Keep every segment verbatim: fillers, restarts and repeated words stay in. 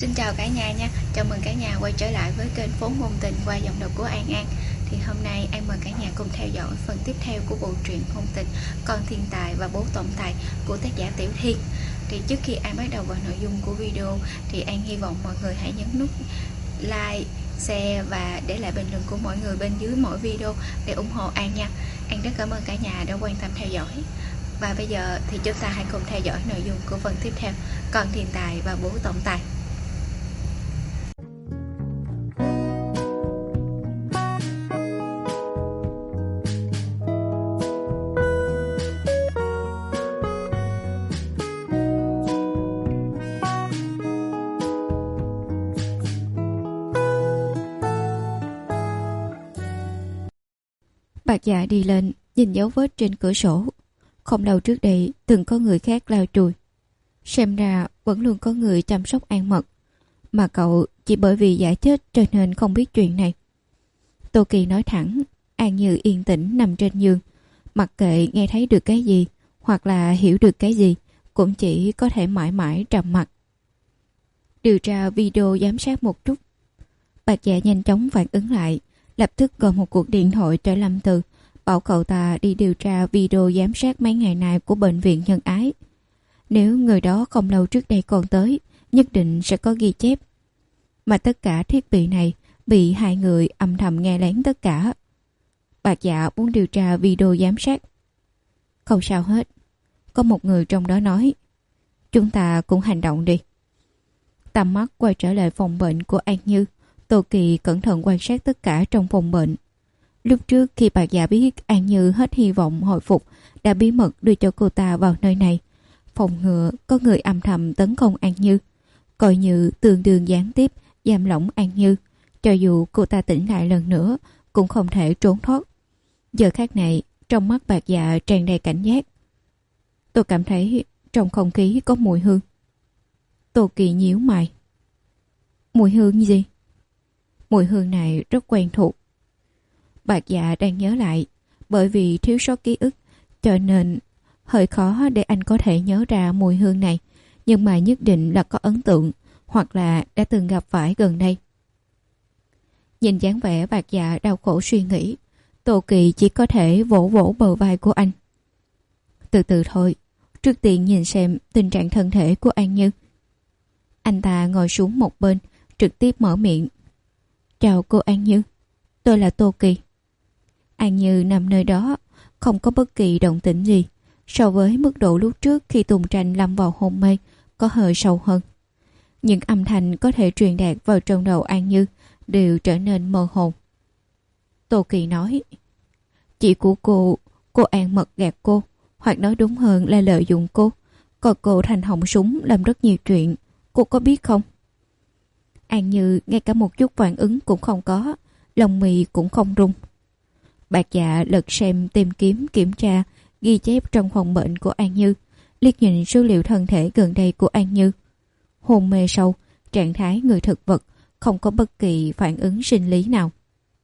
Xin chào cả nhà nha, chào mừng cả nhà quay trở lại với kênh Phố Ngôn Tình qua giọng đọc của An An. Thì hôm nay An mời cả nhà cùng theo dõi phần tiếp theo của bộ truyện ngôn tình Con Thiên Tài và Bố Tổng Tài của tác giả Tiểu Thiên. Thì trước khi An bắt đầu vào nội dung của video thì An hy vọng mọi người hãy nhấn nút like, share và để lại bình luận của mọi người bên dưới mỗi video để ủng hộ An nha. An rất cảm ơn cả nhà đã quan tâm theo dõi. Và bây giờ thì chúng ta hãy cùng theo dõi nội dung của phần tiếp theo, Con Thiên Tài và Bố Tổng Tài. Bạc Dạ đi lên, nhìn dấu vết trên cửa sổ. Không lâu trước đây, từng có người khác lau chùi. Xem ra vẫn luôn có người chăm sóc An Mật, mà cậu chỉ bởi vì giả chết cho nên không biết chuyện này. Tô Kỳ nói thẳng, An Như yên tĩnh nằm trên giường, mặc kệ nghe thấy được cái gì hoặc là hiểu được cái gì, cũng chỉ có thể mãi mãi trầm mặc. Điều tra video giám sát một chút. Bạc Dạ nhanh chóng phản ứng lại, lập tức gọi một cuộc điện thoại cho Lâm Từ, bảo cậu ta đi điều tra video giám sát mấy ngày nay của bệnh viện Nhân Ái. Nếu người đó không lâu trước đây còn tới, nhất định sẽ có ghi chép. Mà tất cả thiết bị này bị hai người âm thầm nghe lén tất cả. Bạc Dạ muốn điều tra video giám sát. Không sao hết. Có một người trong đó nói, chúng ta cũng hành động đi. Tầm mắt quay trở lại phòng bệnh của An Như. Tô Kỳ cẩn thận quan sát tất cả trong phòng bệnh. Lúc trước khi Bạc Dạ biết An Như hết hy vọng hồi phục, đã bí mật đưa cho cô ta vào nơi này, phòng ngừa có người âm thầm tấn công An Như, coi như tương đương gián tiếp giam lỏng An Như. Cho dù cô ta tỉnh lại lần nữa cũng không thể trốn thoát. Giờ khác này, trong mắt Bạc Dạ tràn đầy cảnh giác. Tôi cảm thấy trong không khí có mùi hương. Tô Kỳ nhíu mày. Mùi hương gì? Mùi hương này rất quen thuộc. Bạc Dạ đang nhớ lại, bởi vì thiếu sót ký ức cho nên hơi khó để anh có thể nhớ ra mùi hương này, nhưng mà nhất định là có ấn tượng hoặc là đã từng gặp phải gần đây. Nhìn dáng vẻ Bạc Dạ đau khổ suy nghĩ, Tô Kỳ chỉ có thể vỗ vỗ bờ vai của anh. Từ từ thôi, trước tiên nhìn xem tình trạng thân thể của An Như. Anh ta ngồi xuống một bên, trực tiếp mở miệng. Chào cô An Như, tôi là Tô Kỳ. An Như nằm nơi đó, không có bất kỳ động tĩnh gì. So với mức độ lúc trước khi Tùng Tranh lâm vào hôn mê, có hơi sâu hơn. Những âm thanh có thể truyền đạt vào trong đầu An Như đều trở nên mơ hồ. Tô Kỳ nói, chị của cô, cô An Mật gạt cô, hoặc nói đúng hơn là lợi dụng cô, còn cô thành họng súng làm rất nhiều chuyện, cô có biết không? An Như ngay cả một chút phản ứng cũng không có, lòng mì cũng không rung. Bạc Dạ lật xem tìm kiếm kiểm tra ghi chép trong phòng bệnh của An Như, liếc nhìn số liệu thân thể gần đây của An Như. Hôn mê sâu, trạng thái người thực vật, không có bất kỳ phản ứng sinh lý nào.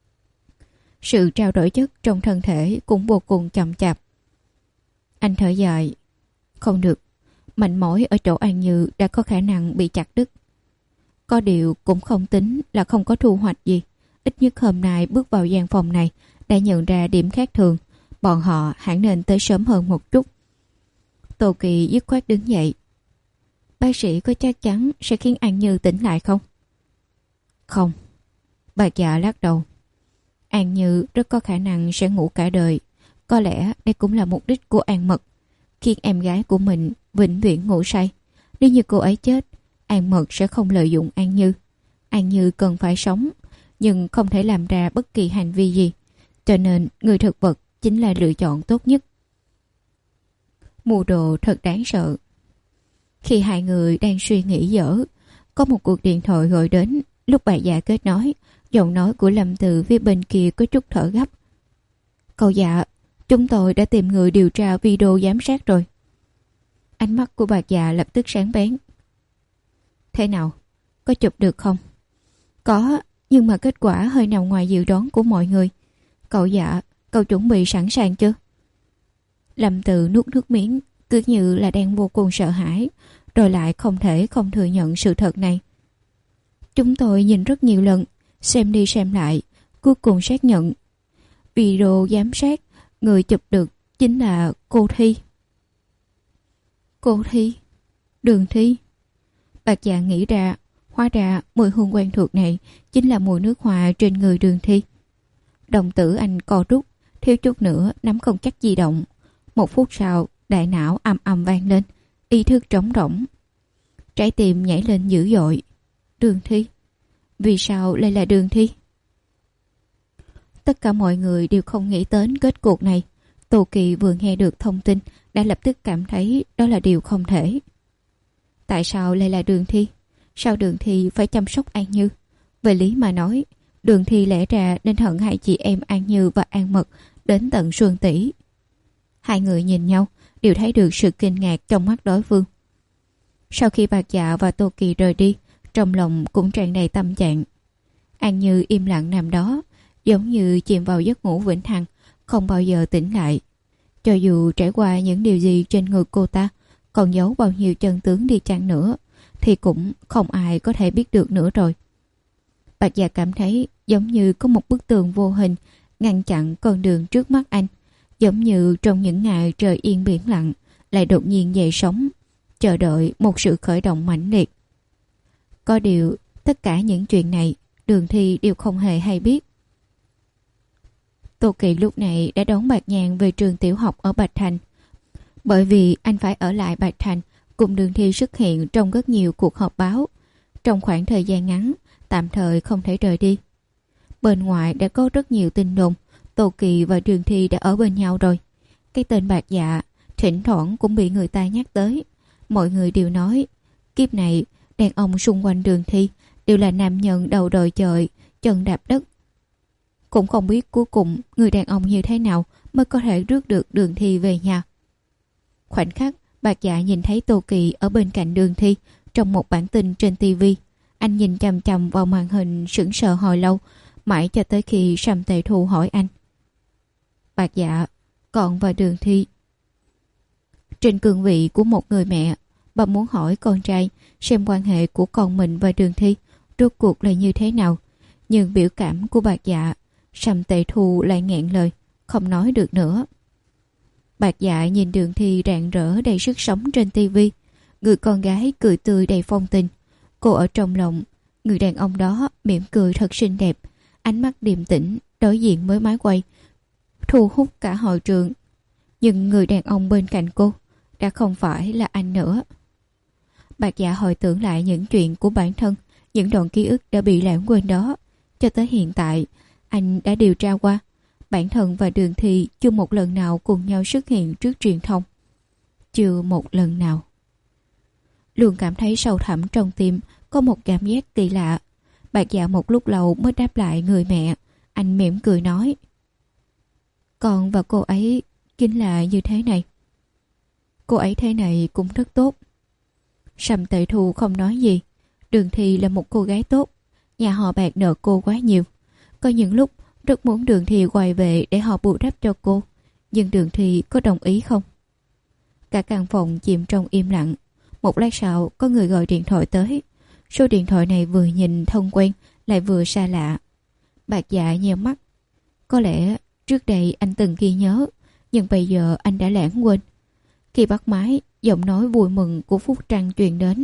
Sự trao đổi chất trong thân thể cũng vô cùng chậm chạp. Anh thở dài. Không được, mạch mỏi ở chỗ An Như đã có khả năng bị chặt đứt. Có điều cũng không tính là không có thu hoạch gì. Ít nhất hôm nay bước vào gian phòng này đã nhận ra điểm khác thường. Bọn họ hẳn nên tới sớm hơn một chút. Tô Kỳ dứt khoát đứng dậy. Bác sĩ có chắc chắn sẽ khiến An Như tỉnh lại không? Không. Bạc Dạ lắc đầu. An Như rất có khả năng sẽ ngủ cả đời. Có lẽ đây cũng là mục đích của An Mật, khiến em gái của mình vĩnh viễn ngủ say. Nếu như cô ấy chết, An Mật sẽ không lợi dụng An Như. An Như cần phải sống, nhưng không thể làm ra bất kỳ hành vi gì. Cho nên người thực vật chính là lựa chọn tốt nhất. Mưu đồ thật đáng sợ. Khi hai người đang suy nghĩ dở, có một cuộc điện thoại gọi đến. Lúc Bạc Dạ kết nối, giọng nói của Lâm Từ phía bên kia có chút thở gấp. Cậu Dạ, chúng tôi đã tìm người điều tra video giám sát rồi. Ánh mắt của Bạc Dạ lập tức sáng bén. Thế nào? Có chụp được không? Có, nhưng mà kết quả hơi nằm ngoài dự đoán của mọi người. Cậu Dạ, cậu chuẩn bị sẵn sàng chưa? Lâm Từ nuốt nước miếng, cứ như là đang vô cùng sợ hãi, rồi lại không thể không thừa nhận sự thật này. Chúng tôi nhìn rất nhiều lần, xem đi xem lại, cuối cùng xác nhận. Video giám sát, người chụp được chính là cô Thi. Cô Thi? Đường Thi? Bạch Dạ nghĩ ra, hóa ra mùi hương quen thuộc này chính là mùi nước hoa trên người Đường Thi. Đồng tử anh co rút, thiếu chút nữa nắm không chắc di động. Một phút sau, đại não ầm ầm vang lên, ý thức trống rỗng. Trái tim nhảy lên dữ dội. Đường Thi? Vì sao lại là Đường Thi? Tất cả mọi người đều không nghĩ đến kết cục này. Tô Kỳ vừa nghe được thông tin đã lập tức cảm thấy đó là điều không thể. Tại sao lại là Đường Thi? Sao Đường Thi phải chăm sóc An Như? Về lý mà nói, Đường Thi lẽ ra nên hận hai chị em An Như và An Mật đến tận xương tủy. Hai người nhìn nhau, đều thấy được sự kinh ngạc trong mắt đối phương. Sau khi Bạch Dạ và Tô Kỳ rời đi, trong lòng cũng tràn đầy tâm trạng. An Như im lặng nằm đó, giống như chìm vào giấc ngủ vĩnh hằng, không bao giờ tỉnh lại. Cho dù trải qua những điều gì trên người cô ta, còn giấu bao nhiêu chân tướng đi chăng nữa, thì cũng không ai có thể biết được nữa rồi. Bạch Dạ cảm thấy giống như có một bức tường vô hình ngăn chặn con đường trước mắt anh, giống như trong những ngày trời yên biển lặng lại đột nhiên dậy sóng, chờ đợi một sự khởi động mãnh liệt. Có điều, tất cả những chuyện này Đường Thi đều không hề hay biết. Tô Kỳ lúc này đã đón Bạch Nhàn về trường tiểu học ở Bạch Thành. Bởi vì anh phải ở lại Bạch Thành cùng Đường Thi xuất hiện trong rất nhiều cuộc họp báo. Trong khoảng thời gian ngắn, tạm thời không thể rời đi. Bên ngoài đã có rất nhiều tin đồn Tô Kỳ và Đường Thi đã ở bên nhau rồi. Cái tên Bạch Dạ thỉnh thoảng cũng bị người ta nhắc tới. Mọi người đều nói kiếp này đàn ông xung quanh Đường Thi đều là nam nhân đầu đòi trời, chân đạp đất. Cũng không biết cuối cùng người đàn ông như thế nào mới có thể rước được Đường Thi về nhà. Khoảnh khắc Bạch Dạ nhìn thấy Tô Kỳ ở bên cạnh Đường Thi trong một bản tin trên tivi. Anh nhìn chằm chằm vào màn hình sững sờ hồi lâu, mãi cho tới khi Sầm Tề Thu hỏi anh. Bạch Dạ, con và Đường Thi. Trên cương vị của một người mẹ, bà muốn hỏi con trai xem quan hệ của con mình và Đường Thi rốt cuộc là như thế nào. Nhưng biểu cảm của Bạch Dạ, Sầm Tề Thu lại nghẹn lời, không nói được nữa. Bạch Dạ nhìn Đường Thi rạng rỡ đầy sức sống trên tivi, người con gái cười tươi đầy phong tình. Cô ở trong lòng, người đàn ông đó mỉm cười thật xinh đẹp, ánh mắt điềm tĩnh đối diện với máy quay, thu hút cả hội trường. Nhưng người đàn ông bên cạnh cô đã không phải là anh nữa. Bạch Dạ hồi tưởng lại những chuyện của bản thân, những đoạn ký ức đã bị lãng quên đó. Cho tới hiện tại, anh đã điều tra qua, bản thân và Đường Thi chưa một lần nào cùng nhau xuất hiện trước truyền thông. Chưa một lần nào. Luôn cảm thấy sâu thẳm trong tim có một cảm giác kỳ lạ. Bạch Dạ một lúc lâu mới đáp lại người mẹ. Anh mỉm cười nói, con và cô ấy chính là như thế này. Cô ấy thế này cũng rất tốt. Sầm Tề Thu không nói gì. Đường Thi là một cô gái tốt, nhà họ Bạc nợ cô quá nhiều. Có những lúc rất muốn Đường Thi quay về để họ bù đắp cho cô. Nhưng Đường Thi có đồng ý không? Cả căn phòng chìm trong im lặng. Một lát sau có người gọi điện thoại tới. Số điện thoại này vừa nhìn thân quen lại vừa xa lạ. Bạch Dạ nheo mắt. Có lẽ trước đây anh từng ghi nhớ, nhưng bây giờ anh đã lãng quên. Khi bắt máy, giọng nói vui mừng của Phúc Trăng truyền đến.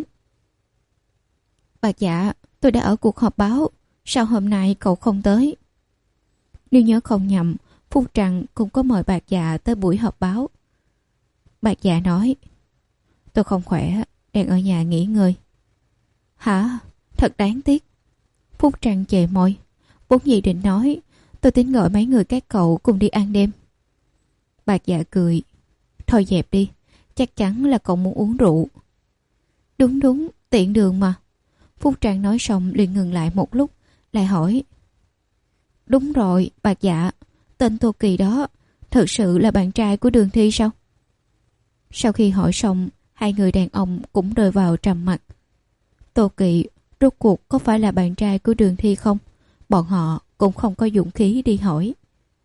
Bạch Dạ, tôi đã ở cuộc họp báo, sao hôm nay cậu không tới? Nếu nhớ không nhầm, Phúc Trăng cũng có mời Bạch Dạ tới buổi họp báo. Bạch Dạ nói, tôi không khỏe, đang ở nhà nghỉ ngơi. Hả? Thật đáng tiếc. Phúc Trăng chề môi, vốn dĩ định nói, tôi tính gọi mấy người các cậu cùng đi ăn đêm. Bạch Dạ cười, thôi dẹp đi, chắc chắn là cậu muốn uống rượu. Đúng đúng, tiện đường mà. Phúc Trăng nói xong liền ngừng lại một lúc, lại hỏi, đúng rồi, Bạch Dạ, tên Tô Kỳ đó thật sự là bạn trai của Đường Thi sao? Sau khi hỏi xong, hai người đàn ông cũng rơi vào trầm mặc. Tô Kỳ rốt cuộc có phải là bạn trai của Đường Thi không? Bọn họ cũng không có dũng khí đi hỏi.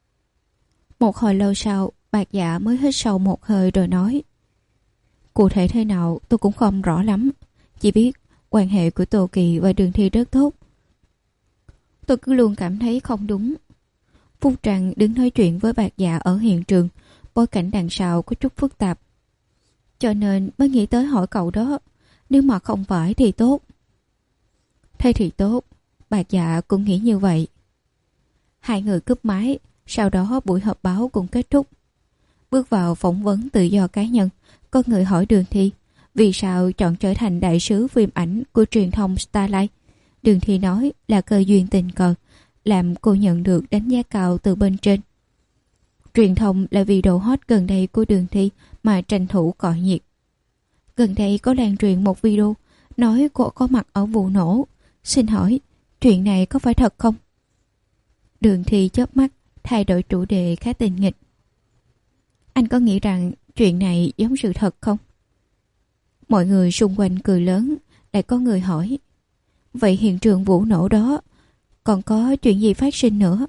Một hồi lâu sau, Bạch Dạ mới hít sâu một hơi rồi nói, cụ thể thế nào tôi cũng không rõ lắm. Chỉ biết quan hệ của Tô Kỳ và Đường Thi rất tốt. Tôi cứ luôn cảm thấy không đúng. Phúc Trăng đứng nói chuyện với Bạc Dạ ở hiện trường, bối cảnh đằng sau có chút phức tạp. Cho nên mới nghĩ tới hỏi cậu đó, nếu mà không phải thì tốt. Thế thì tốt, Bạc Dạ cũng nghĩ như vậy. Hai người cúp máy, sau đó buổi họp báo cũng kết thúc. Bước vào phỏng vấn tự do cá nhân, có người hỏi Đường Thi vì sao chọn trở thành đại sứ phim ảnh của truyền thông Starlight. Đường Thi nói là cơ duyên tình cờ, làm cô nhận được đánh giá cao từ bên trên. Truyền thông là vì độ hot gần đây của Đường Thi mà tranh thủ cọ nhiệt. Gần đây có lan truyền một video nói cô có mặt ở vụ nổ. Xin hỏi, chuyện này có phải thật không? Đường Thi chớp mắt, thay đổi chủ đề khá tình nghịch. Anh có nghĩ rằng chuyện này giống sự thật không? Mọi người xung quanh cười lớn, lại có người hỏi. Vậy hiện trường vụ nổ đó còn có chuyện gì phát sinh nữa?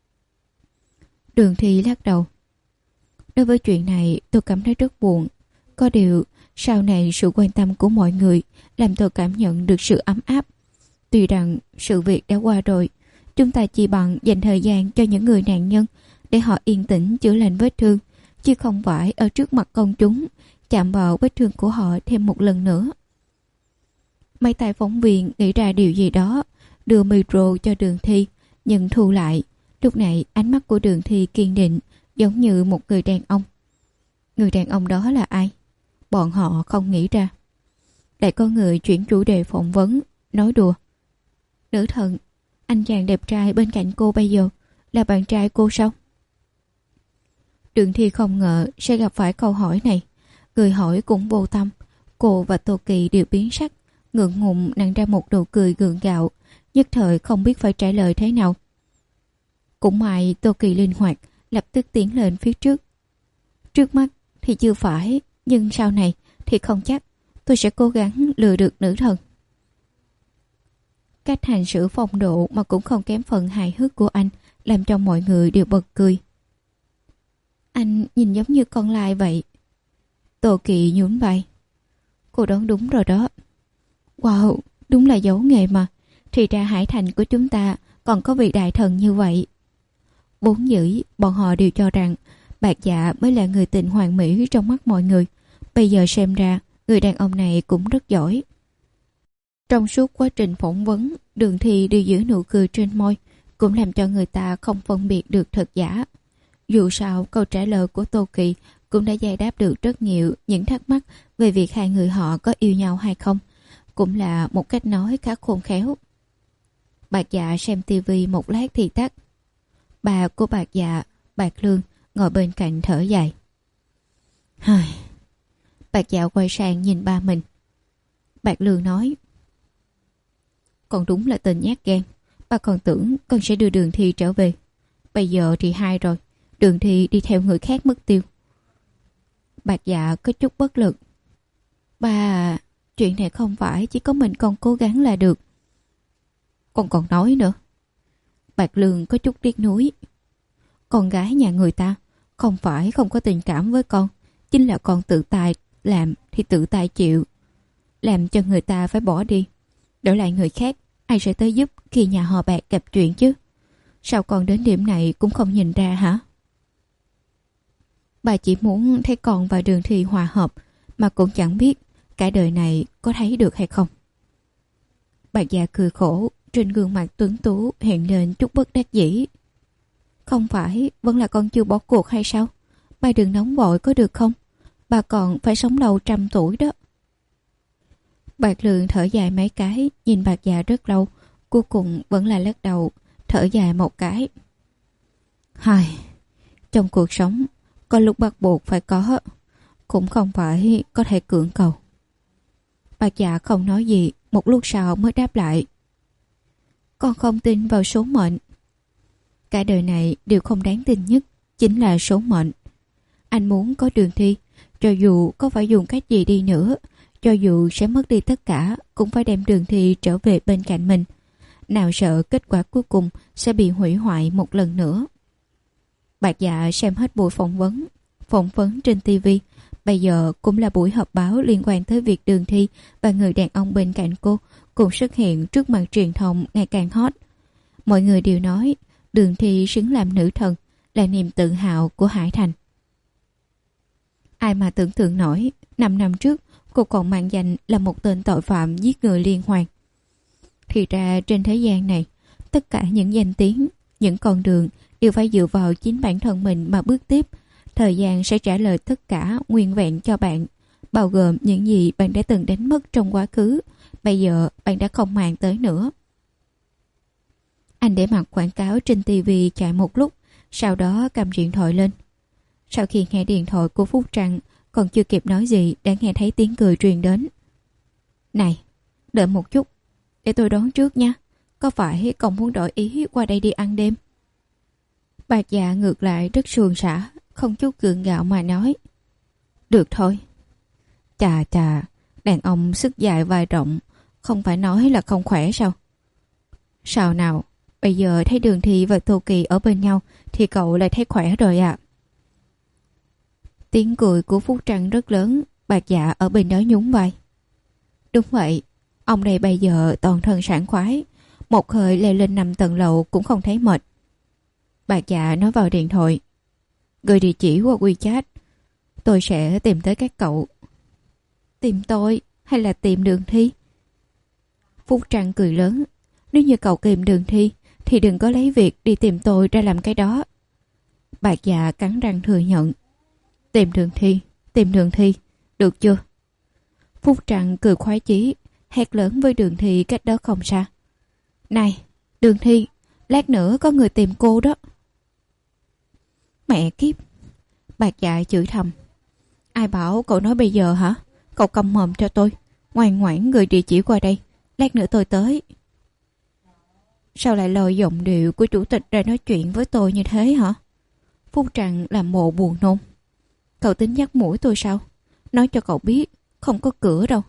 Đường Thi lắc đầu. Đối với chuyện này tôi cảm thấy rất buồn. Có điều sau này sự quan tâm của mọi người làm tôi cảm nhận được sự ấm áp. Tuy rằng sự việc đã qua rồi, chúng ta chỉ bằng dành thời gian cho những người nạn nhân để họ yên tĩnh chữa lành vết thương, chứ không phải ở trước mặt công chúng chạm vào vết thương của họ thêm một lần nữa. Mấy tay phóng viên nghĩ ra điều gì đó, đưa micro cho Đường Thi, nhưng thu lại. Lúc này ánh mắt của Đường Thi kiên định, giống như một người đàn ông. Người đàn ông đó là ai? Bọn họ không nghĩ ra. Lại có người chuyển chủ đề phỏng vấn, nói đùa. Nữ thần, anh chàng đẹp trai bên cạnh cô bây giờ là bạn trai cô sao? Đường Thi không ngờ sẽ gặp phải câu hỏi này. Người hỏi cũng vô tâm. Cô và Tô Kỳ đều biến sắc, ngượng ngùng nặn ra một nụ cười gượng gạo, nhất thời không biết phải trả lời thế nào. Cũng may Tô Kỳ linh hoạt, lập tức tiến lên phía trước. Trước mắt thì chưa phải, nhưng sau này thì không chắc. Tôi sẽ cố gắng lừa được nữ thần. Cách hành xử phong độ mà cũng không kém phần hài hước của anh làm cho mọi người đều bật cười. Anh nhìn giống như con lai vậy. Tô Kỳ nhún vai. Cô đoán đúng rồi đó. Wow, đúng là giấu nghề mà. Thì ra hải thành của chúng ta còn có vị đại thần như vậy. Vốn dĩ bọn họ đều cho rằng Bạc Dạ mới là người tình hoàn mỹ trong mắt mọi người. Bây giờ xem ra người đàn ông này cũng rất giỏi. Trong suốt quá trình phỏng vấn, Đường Thi đều giữ nụ cười trên môi, cũng làm cho người ta không phân biệt được thật giả. Dù sao, câu trả lời của Tô Kỳ cũng đã giải đáp được rất nhiều những thắc mắc về việc hai người họ có yêu nhau hay không. Cũng là một cách nói khá khôn khéo. Bạc Dạ xem tivi một lát thì tắt. Bà của Bạc Dạ, Bạc Lương, ngồi bên cạnh thở dài. Hài. Bạc Dạ quay sang nhìn ba mình. Bạc Lương nói. Con đúng là tên nhát gan. Ba còn tưởng con sẽ đưa Đường Thi trở về. Bây giờ thì hai rồi. Đường Thi đi theo người khác mất tiêu. Bạc Dạ có chút bất lực. Ba, chuyện này không phải chỉ có mình con cố gắng là được. Con còn nói nữa. Bạc Lương có chút tiếc nuối. Con gái nhà người ta không phải không có tình cảm với con, chính là con tự tài làm thì tự tài chịu, làm cho người ta phải bỏ đi, đổi lại người khác. Ai sẽ tới giúp khi nhà họ Bạc gặp chuyện chứ? Sao con đến điểm này cũng không nhìn ra hả? Bà chỉ muốn thấy con và Đường Thi hòa hợp, mà cũng chẳng biết cả đời này có thấy được hay không. Bạc Dạ cười khổ, trên gương mặt tuấn tú hiện lên chút bất đắc dĩ. Không phải vẫn là con chưa bỏ cuộc hay sao? Bà đừng nóng vội có được không? Bà còn phải sống lâu trăm tuổi đó. Bạc Lương thở dài mấy cái, nhìn Bạc Dạ rất lâu, cuối cùng vẫn là lắc đầu, thở dài một cái. Hài, trong cuộc sống có lúc bắt buộc phải có, cũng không phải có thể cưỡng cầu. Bạc Dạ không nói gì, một lúc sau mới đáp lại. Con không tin vào số mệnh. Cả đời này điều không đáng tin nhất chính là số mệnh. Anh muốn có Đường Thi, cho dù có phải dùng cách gì đi nữa, cho dù sẽ mất đi tất cả, cũng phải đem Đường Thi trở về bên cạnh mình. Nào sợ kết quả cuối cùng sẽ bị hủy hoại một lần nữa. Bạc Dạ xem hết buổi phỏng vấn. Phỏng vấn trên tivi, bây giờ cũng là buổi họp báo liên quan tới việc Đường Thi và người đàn ông bên cạnh cô cùng xuất hiện trước mặt truyền thông ngày càng hot. Mọi người đều nói Đường Thi xứng làm nữ thần, là niềm tự hào của Hải Thành. Ai mà tưởng tượng nổi, năm năm trước cô còn mang danh là một tên tội phạm giết người liên hoàn. Thì ra trên thế gian này, tất cả những danh tiếng, những con đường đều phải dựa vào chính bản thân mình mà bước tiếp. Thời gian sẽ trả lời tất cả nguyên vẹn cho bạn, bao gồm những gì bạn đã từng đánh mất trong quá khứ, bây giờ bạn đã không màng tới nữa. Anh để mặt quảng cáo trên tivi chạy một lúc, sau đó cầm điện thoại lên. Sau khi nghe điện thoại của Phúc Trăng, còn chưa kịp nói gì đã nghe thấy tiếng cười truyền đến. Này, đợi một chút, để tôi đoán trước nha. Có phải cậu muốn đổi ý qua đây đi ăn đêm? Bạc Dạ ngược lại rất suôn sẻ, không chút gượng gạo mà nói. Được thôi. Chà chà, đàn ông sức dài vai rộng, không phải nói là không khỏe sao? Sao nào, bây giờ thấy Đường Thi và Tô Kỳ ở bên nhau thì cậu lại thấy khỏe rồi ạ. À. Tiếng cười của Phúc Trăng rất lớn, Bạc Dạ ở bên đó nhún vai. Đúng vậy, ông đây bây giờ toàn thân sảng khoái, một hơi leo lên năm tầng lầu cũng không thấy mệt. Bạc Dạ nói vào điện thoại. Gửi địa chỉ qua WeChat, tôi sẽ tìm tới các cậu. Tìm tôi hay là tìm Đường Thi? Phúc Trăng cười lớn. Nếu như cậu tìm Đường Thi thì đừng có lấy việc đi tìm tôi ra làm cái đó. Bạc Dạ cắn răng thừa nhận. Tìm Đường Thi, tìm Đường Thi, được chưa? Phúc Trăng cười khoái chí, hét lớn với Đường Thi cách đó không xa. Này, Đường Thi, lát nữa có người tìm cô đó. Mẹ kiếp! Bạc Dạ chửi thầm. Ai bảo cậu nói bây giờ hả? Cậu câm mồm cho tôi, ngoan ngoãn gửi địa chỉ qua đây, lát nữa tôi tới. Sao lại lời giọng điệu của chủ tịch ra nói chuyện với tôi như thế hả? Phúc Trăng làm bộ buồn nôn. Cậu tính dắt mũi tôi sao? Nói cho cậu biết, không có cửa đâu.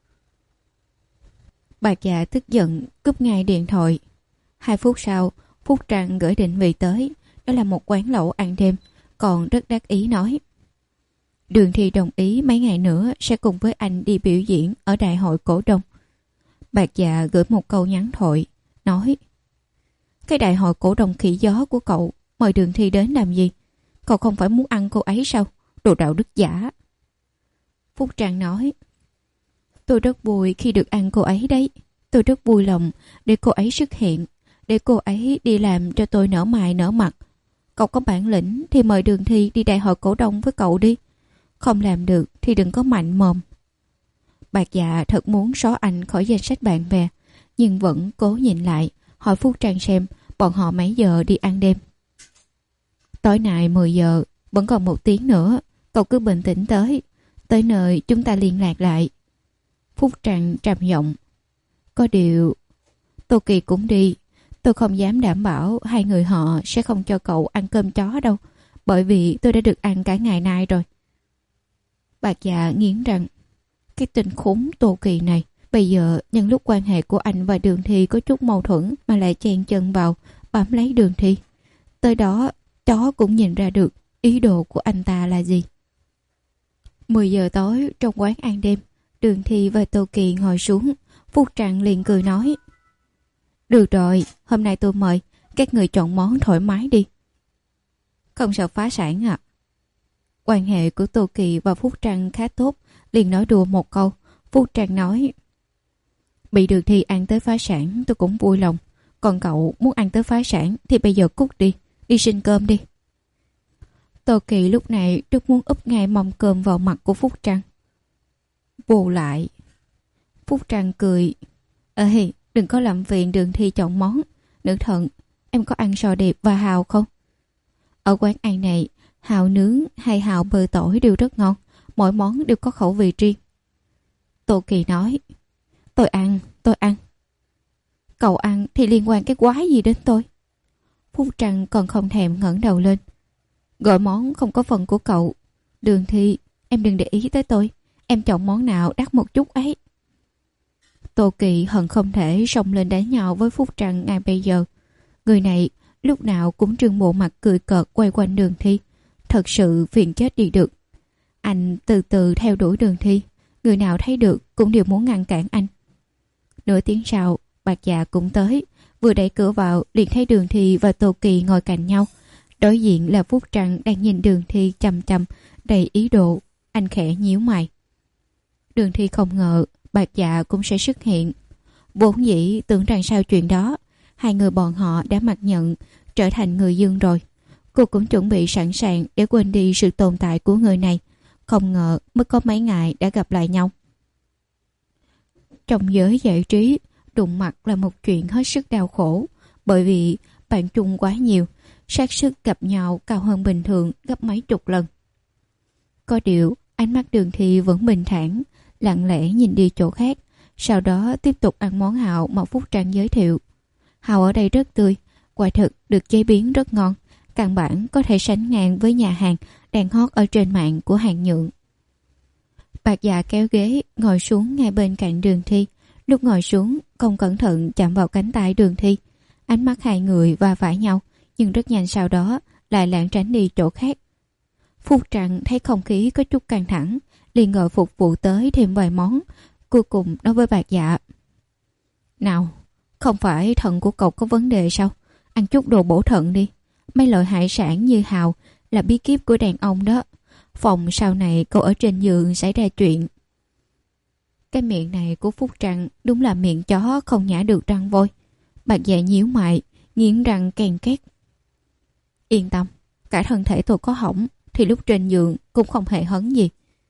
Bạc Dạ tức giận, cúp ngay điện thoại. Hai phút sau, Phúc Trăng gửi định vị tới. Đó là một quán lẩu ăn đêm, còn rất đắc ý nói. Đường Thi đồng ý mấy ngày nữa sẽ cùng với anh đi biểu diễn ở đại hội cổ đông. Bạc Dạ gửi một câu nhắn thoại, nói. Cái đại hội cổ đông khỉ gió của cậu mời Đường Thi đến làm gì? Cậu không phải muốn ăn cô ấy sao? Đồ đạo đức giả. Phúc Trăng nói. Tôi rất vui khi được ăn cô ấy đấy. Tôi rất vui lòng để cô ấy xuất hiện, để cô ấy đi làm cho tôi nở mày nở mặt. Cậu có bản lĩnh thì mời Đường Thi đi đại hội cổ đông với cậu đi. Không làm được thì đừng có mạnh mồm. Bạc Dạ thật muốn xóa anh khỏi danh sách bạn bè, nhưng vẫn cố nhìn lại, hỏi Phúc Trăng xem bọn họ mấy giờ đi ăn đêm. Tối nay mười giờ, vẫn còn một tiếng nữa, cậu cứ bình tĩnh tới. Tới nơi chúng ta liên lạc lại. Phúc Trăng trầm giọng. Có điều, Tô Kỳ cũng đi. Tôi không dám đảm bảo hai người họ sẽ không cho cậu ăn cơm chó đâu, bởi vì tôi đã được ăn cả ngày nay rồi. Bạc Dạ nghiến răng. Cái tên khốn Tô Kỳ này, bây giờ nhân lúc quan hệ của anh và Đường Thi có chút mâu thuẫn mà lại chen chân vào, bám lấy Đường Thi. Tới đó, chó cũng nhìn ra được ý đồ của anh ta là gì. mười giờ tối trong quán ăn đêm, Đường Thi và Tô Kỳ ngồi xuống. Phúc Trăng liền cười nói. Được rồi, hôm nay tôi mời, các người chọn món thoải mái đi. Không sợ phá sản à? Quan hệ của Tô Kỳ và Phúc Trăng khá tốt, liền nói đùa một câu. Phúc Trăng nói. Bị Đường Thi ăn tới phá sản tôi cũng vui lòng. Còn cậu muốn ăn tới phá sản thì bây giờ cút đi, đi xin cơm đi. Tô Kỳ lúc này rất muốn úp ngay mâm cơm vào mặt của Phúc Trăng. Bù lại. Phúc Trăng cười. Ê, đừng có làm phiền Đường Thi chọn món. Nữ thần, em có ăn sò điệp và hào không? Ở quán ăn này, hào nướng hay hào bơ tỏi đều rất ngon. Mỗi món đều có khẩu vị riêng. Tô Kỳ nói. Tôi ăn, tôi ăn. Cậu ăn thì liên quan cái quái gì đến tôi? Phúc Trăng còn không thèm ngẩng đầu lên. Gọi món không có phần của cậu. Đường Thi, em đừng để ý tới tôi. Em chọn món nào đắt một chút ấy. Tô Kỳ hận không thể xông lên đánh nhau với Phúc Trăng ngay bây giờ. Người này lúc nào cũng trưng bộ mặt cười cợt quay quanh Đường Thi. Thật sự phiền chết đi được. Anh từ từ theo đuổi Đường Thi, người nào thấy được cũng đều muốn ngăn cản anh. Nửa tiếng sau, Bạc Dạ cũng tới, vừa đẩy cửa vào liền thấy Đường Thi và Tô Kỳ ngồi cạnh nhau. Đối diện là Phúc Trăng đang nhìn Đường Thi chằm chằm, đầy ý đồ. Anh khẽ nhíu mày. Đường Thi không ngờ Bạc Dạ cũng sẽ xuất hiện. Vốn dĩ tưởng rằng sau chuyện đó, hai người bọn họ đã mặc nhận trở thành người dương rồi. Cô cũng chuẩn bị sẵn sàng để quên đi sự tồn tại của người này. Không ngờ mới có mấy ngày đã gặp lại nhau. Trong giới giải trí, đụng mặt là một chuyện hết sức đau khổ, bởi vì bạn chung quá nhiều, xác suất gặp nhau cao hơn bình thường gấp mấy chục lần. Có điều, ánh mắt Đường Thi vẫn bình thản, lặng lẽ nhìn đi chỗ khác, sau đó tiếp tục ăn món hàu mà Phúc Trăng giới thiệu. Hàu ở đây rất tươi, quả thực được chế biến rất ngon, căn bản có thể sánh ngang với nhà hàng đang hot ở trên mạng của Hàng Nhượng. Bạc Dạ kéo ghế ngồi xuống ngay bên cạnh Đường Thi. Lúc ngồi xuống không cẩn thận chạm vào cánh tay Đường Thi. Ánh mắt hai người va vãi nhau, nhưng rất nhanh sau đó lại lảng tránh đi chỗ khác. Phúc Trăng thấy không khí có chút căng thẳng, liền gọi phục vụ tới thêm vài món. Cuối cùng nói với Bạc Dạ: Nào, không phải thận của cậu có vấn đề sao? Ăn chút đồ bổ thận đi. Mấy loại hải sản như hàu là bí kíp của đàn ông đó. Phòng sau này cậu ở trên giường xảy ra chuyện. Cái miệng này của Phúc Trăng đúng là miệng chó không nhả được răng vôi. Bạc Dạ nhíu mày, nghiến răng ken két. Yên tâm, cả thân thể tôi có hỏng thì lúc trên giường cũng không hề hấn gì.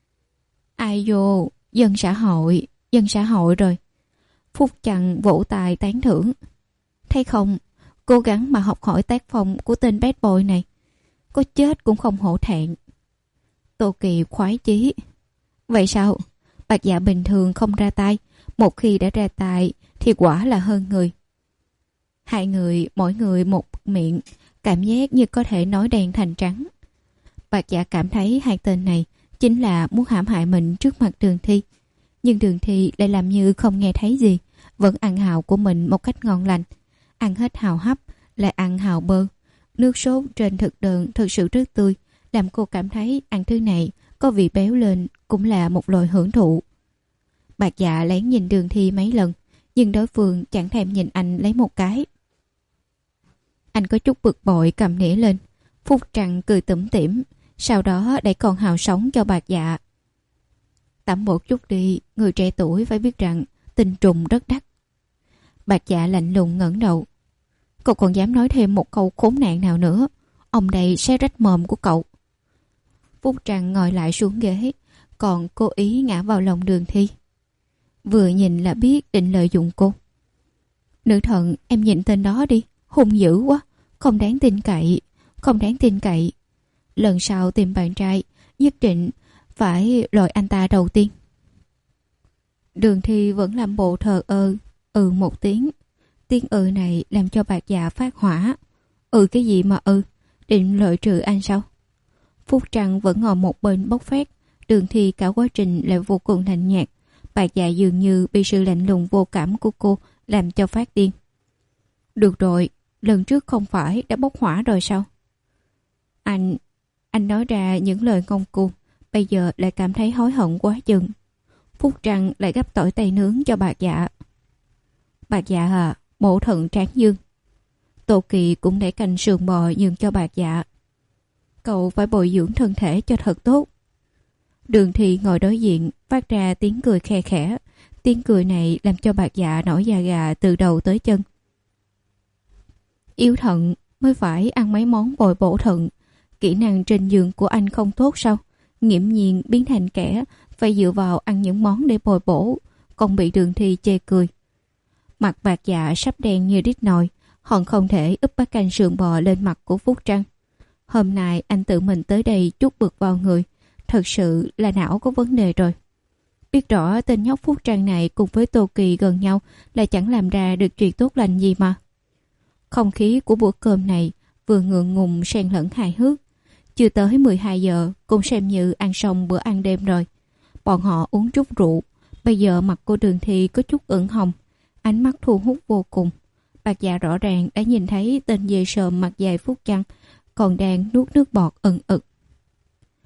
Ai vô, dân xã hội, dân xã hội rồi. Phúc Trăng vỗ tài tán thưởng. Thấy không, cố gắng mà học hỏi tác phong của tên bad boy này. Có chết cũng không hổ thẹn. Tô Kỳ khoái chí. Vậy sao? Bạc Dạ bình thường không ra tay, một khi đã ra tay thì quả là hơn người. Hai người, mỗi người một miệng, cảm giác như có thể nói đen thành trắng. Bạc Dạ cảm thấy hai tên này chính là muốn hãm hại mình trước mặt Đường Thi. Nhưng Đường Thi lại làm như không nghe thấy gì, vẫn ăn hàu của mình một cách ngon lành. Ăn hết hàu hấp, lại ăn hàu bơ. Nước sốt trên thực đơn thực sự rất tươi, làm cô cảm thấy ăn thứ này có vị béo lên cũng là một loại hưởng thụ. Bạc Dạ lén nhìn Đường Thi mấy lần, nhưng đối phương chẳng thèm nhìn anh lấy một cái. Anh có chút bực bội cầm nĩa lên. Phúc Trăng cười tủm tỉm, sau đó đẩy con hàu sống cho Bạc Dạ. Tắm một chút đi, người trẻ tuổi phải biết rằng tình trùng rất đắt. Bạc Dạ lạnh lùng ngẩng đầu. Cậu còn dám nói thêm một câu khốn nạn nào nữa, ông đây sẽ rách mồm của cậu. Phúc Trăng ngồi lại xuống ghế, còn cố ý ngã vào lòng Đường Thi. Vừa nhìn là biết định lợi dụng cô. Nữ thần, em nhìn tên đó đi, hung dữ quá, không đáng tin cậy, không đáng tin cậy. Lần sau tìm bạn trai, nhất định phải loại anh ta đầu tiên. Đường Thi vẫn làm bộ thờ ơ, ừ một tiếng. Tiếng ừ này làm cho Bạc Dạ phát hỏa. Ừ cái gì mà ừ, định loại trừ anh sao? Phúc Trăng vẫn ngồi một bên bốc phét. Đường Thi cả quá trình lại vô cùng lạnh nhạt. Bạc Dạ dường như bị sự lạnh lùng vô cảm của cô làm cho phát điên. Được rồi, lần trước không phải đã bốc hỏa rồi sao? Anh, anh nói ra những lời ngông cuồng, bây giờ lại cảm thấy hối hận quá chừng. Phúc Trăng lại gấp tỏi tây nướng cho Bạc Dạ. Bạc Dạ à, bổ thận tráng dương. Tô Kỳ cũng để canh sườn bò nhường cho Bạc Dạ. Cậu phải bồi dưỡng thân thể cho thật tốt. Đường Thi ngồi đối diện, phát ra tiếng cười khe khẽ. Tiếng cười này làm cho Bạc Dạ nổi da gà từ đầu tới chân. Yếu thận mới phải ăn mấy món bồi bổ thận. Kỹ năng trên giường của anh không tốt sao? Nghiễm nhiên biến thành kẻ phải dựa vào ăn những món để bồi bổ, còn bị Đường Thi chê cười. Mặt Bạc Dạ sắp đen như đít nồi, hòn không thể úp bát canh sườn bò lên mặt của Phúc Trăng. Hôm nay anh tự mình tới đây chút bực vào người, thật sự là não có vấn đề rồi. Biết rõ tên nhóc Phúc Trăng này cùng với Tô Kỳ gần nhau là chẳng làm ra được chuyện tốt lành gì mà. Không khí của bữa cơm này vừa ngượng ngùng xen lẫn hài hước. Chưa tới mười hai giờ cũng xem như ăn xong bữa ăn đêm rồi. Bọn họ uống chút rượu. Bây giờ mặt cô Đường Thi có chút ửng hồng, ánh mắt thu hút vô cùng. Bạc Dạ rõ ràng đã nhìn thấy tên dê sờm mặt dài Phúc Trăng còn đang nuốt nước bọt ẩn ực.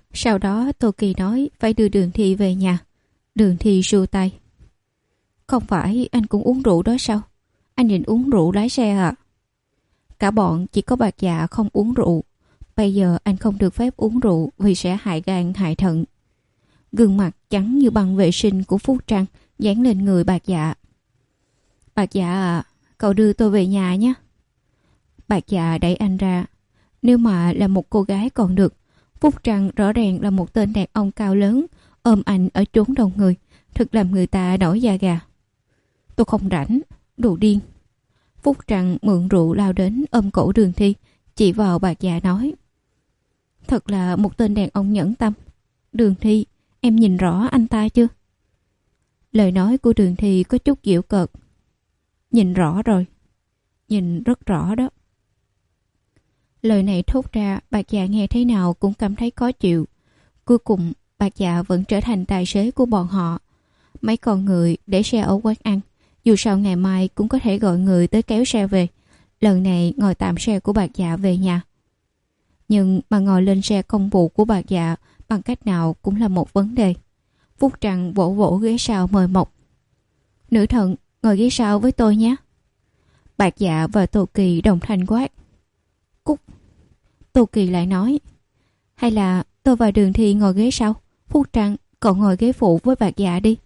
Sau đó Tô Kỳ nói phải đưa Đường Thi về nhà. Đường Thi xua tay. Không phải anh cũng uống rượu đó sao? Anh định uống rượu lái xe à? Cả bọn chỉ có Bạc Dạ không uống rượu. Bây giờ anh không được phép uống rượu vì sẽ hại gan hại thận. Gương mặt trắng như băng vệ sinh của Phúc Trăng dán lên người Bạc Dạ. Bạc Dạ à, cậu đưa tôi về nhà nhé. Bạc Dạ đẩy anh ra. Nếu mà là một cô gái còn được. Phúc Trăng rõ ràng là một tên đàn ông cao lớn, ôm anh ở chốn đông người, thực làm người ta nổi da gà. Tôi không rảnh, đồ điên. Phúc Trăng mượn rượu lao đến ôm cổ Đường Thi, chỉ vào Bạc Dạ nói. Thật là một tên đàn ông nhẫn tâm. Đường Thi, em nhìn rõ anh ta chưa? Lời nói của Đường Thi có chút giễu cợt. Nhìn rõ rồi. Nhìn rất rõ đó. Lời này thốt ra, Bạc Dạ nghe thế nào cũng cảm thấy khó chịu. Cuối cùng, Bạc Dạ vẫn trở thành tài xế của bọn họ. Mấy con người để xe ở quán ăn. Dù sao ngày mai cũng có thể gọi người tới kéo xe về. Lần này ngồi tạm xe của Bạc Dạ về nhà. Nhưng mà ngồi lên xe công vụ của Bạc Dạ bằng cách nào cũng là một vấn đề. Phúc Trăng vỗ vỗ ghế sau mời mọc. Nữ thần, ngồi ghế sau với tôi nhé. Bạc Dạ và Tô Kỳ đồng thanh quát. Cút. Tô Kỳ lại nói. Hay là tôi và Đường Thi ngồi ghế sau. Phúc Trăng, cậu ngồi ghế phụ với Bạc Dạ đi.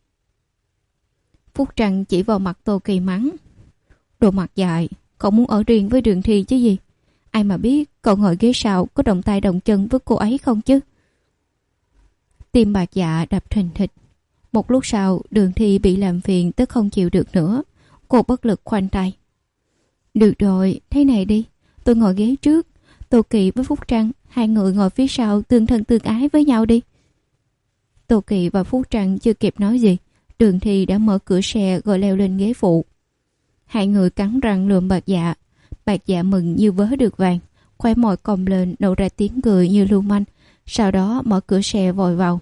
Phúc Trăng chỉ vào mặt Tô Kỳ mắng. Đồ mặt dài, cậu muốn ở riêng với Đường Thi chứ gì? Ai mà biết cậu ngồi ghế sau có động tay động chân với cô ấy không chứ? Tim Bạc Dạ đập thình thịch. Một lúc sau, Đường Thi bị làm phiền tới không chịu được nữa. Cô bất lực khoanh tay. Được rồi, thế này đi. Tôi ngồi ghế trước. Tô Kỳ với Phúc Trăng, hai người ngồi phía sau tương thân tương ái với nhau đi. Tô Kỳ và Phúc Trăng chưa kịp nói gì. Đường Thi đã mở cửa xe rồi leo lên ghế phụ. Hai người cắn răng lườm Bạc Dạ. Bạc Dạ mừng như vớ được vàng. Khóe môi cong lên nổ ra tiếng cười như lưu manh. Sau đó mở cửa xe vội vào.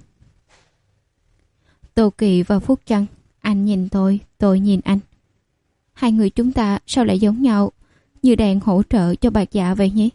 Tô Kỳ và Phúc Trăng. Anh nhìn tôi, tôi nhìn anh. Hai người chúng ta sao lại giống nhau? Như đang hỗ trợ cho Bạc Dạ vậy nhỉ?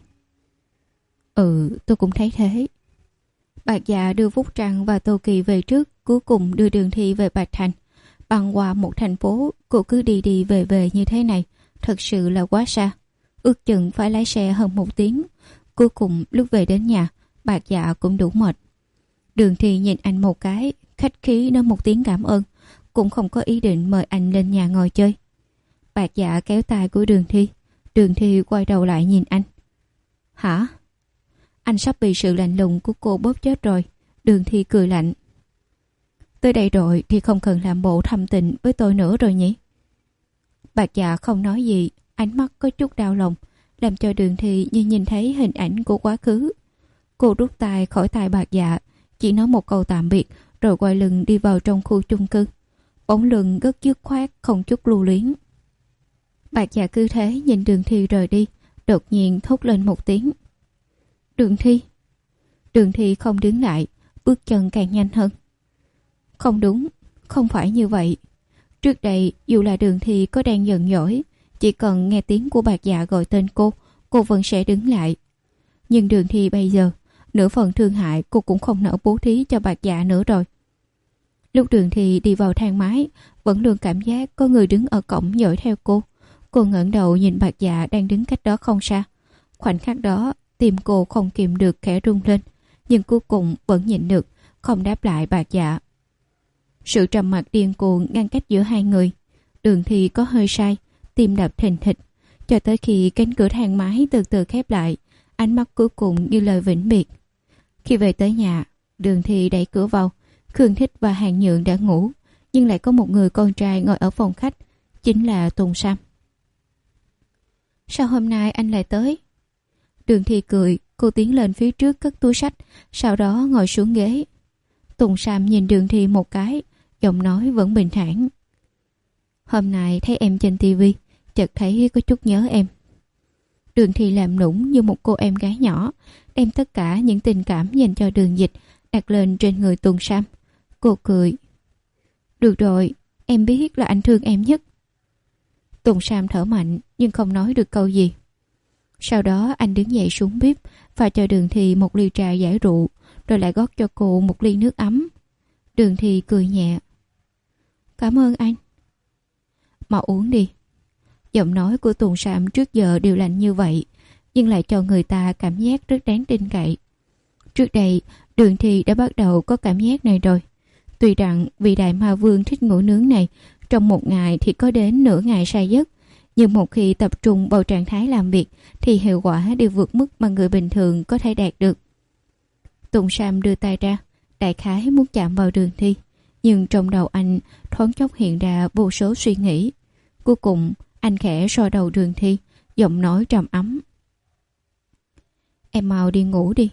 Ừ, tôi cũng thấy thế. Bạc Dạ đưa Phúc Trăng và Tô Kỳ về trước, cuối cùng đưa Đường Thi về Bạch Thành. Băng qua một thành phố, cô cứ đi đi về về như thế này, thật sự là quá xa. Ước chừng phải lái xe hơn một tiếng. Cuối cùng lúc về đến nhà, Bạc Dạ cũng đủ mệt. Đường Thi nhìn anh một cái, khách khí nói một tiếng cảm ơn, cũng không có ý định mời anh lên nhà ngồi chơi. Bạc Dạ kéo tay của Đường Thi. Đường Thi quay đầu lại nhìn anh. Hả? Anh sắp bị sự lạnh lùng của cô bóp chết rồi. Đường Thi cười lạnh. Tới đây rồi thì không cần làm bộ thâm tình với tôi nữa rồi nhỉ? Bạc Dạ không nói gì, ánh mắt có chút đau lòng, làm cho Đường Thi như nhìn thấy hình ảnh của quá khứ. Cô rút tay khỏi tay Bạc Dạ, chỉ nói một câu tạm biệt rồi quay lưng đi vào trong khu chung cư. Bóng lưng rất dứt khoát, không chút lưu luyến. Bạc Dạ cứ thế nhìn Đường Thi rời đi, đột nhiên thốt lên một tiếng. Đường Thi. Đường Thi không đứng lại, bước chân càng nhanh hơn. Không đúng, không phải như vậy. Trước đây, dù là Đường Thi có đang giận dỗi, chỉ cần nghe tiếng của Bạc Dạ gọi tên cô, cô vẫn sẽ đứng lại. Nhưng Đường Thi bây giờ, nửa phần thương hại cô cũng không nỡ bố thí cho Bạc Dạ nữa rồi. Lúc Đường Thi đi vào thang máy, vẫn luôn cảm giác có người đứng ở cổng dõi theo cô. Cô ngẩng đầu nhìn Bạc Dạ đang đứng cách đó không xa. Khoảnh khắc đó, tim cô không kìm được khẽ rung lên, nhưng cuối cùng vẫn nhịn được, không đáp lại Bạc Dạ. Sự trầm mặc điên cuồng ngăn cách giữa hai người. Đường Thi có hơi sai, tim đập thình thịch, cho tới khi cánh cửa thang máy từ từ khép lại, ánh mắt cuối cùng như lời vĩnh biệt. Khi về tới nhà, Đường Thi đẩy cửa vào. Khương Thích và Hàng Nhượng đã ngủ, nhưng lại có một người con trai ngồi ở phòng khách, chính là Tùng Sam. Sao hôm nay anh lại tới? Đường Thi cười, cô tiến lên phía trước cất túi sách, sau đó ngồi xuống ghế. Tùng Sam nhìn Đường Thi một cái, giọng nói vẫn bình thản. Hôm nay thấy em trên tivi, chợt thấy có chút nhớ em. Đường Thi làm nũng như một cô em gái nhỏ, đem tất cả những tình cảm dành cho Đường Dịch đặt lên trên người Tùng Sam. Cô cười. Được rồi, em biết là anh thương em nhất. Tùng Sam thở mạnh nhưng không nói được câu gì. Sau đó anh đứng dậy xuống bếp, pha cho Đường Thi một ly trà giải rượu, rồi lại gót cho cô một ly nước ấm. Đường Thi cười nhẹ. Cảm ơn anh. Mau uống đi. Giọng nói của Tùng Sam trước giờ đều lạnh như vậy, nhưng lại cho người ta cảm giác rất đáng tin cậy. Trước đây, Đường Thi đã bắt đầu có cảm giác này rồi. Tuy rằng vị đại ma vương thích ngủ nướng này trong một ngày thì có đến nửa ngày say giấc, nhưng một khi tập trung vào trạng thái làm việc thì hiệu quả đều vượt mức mà người bình thường có thể đạt được. Tùng Sam đưa tay ra, đại khái muốn chạm vào Đường Thi, nhưng trong đầu anh thoáng chốc hiện ra vô số suy nghĩ. Cuối cùng anh khẽ so đầu Đường Thi, giọng nói trầm ấm. Em mau đi ngủ đi.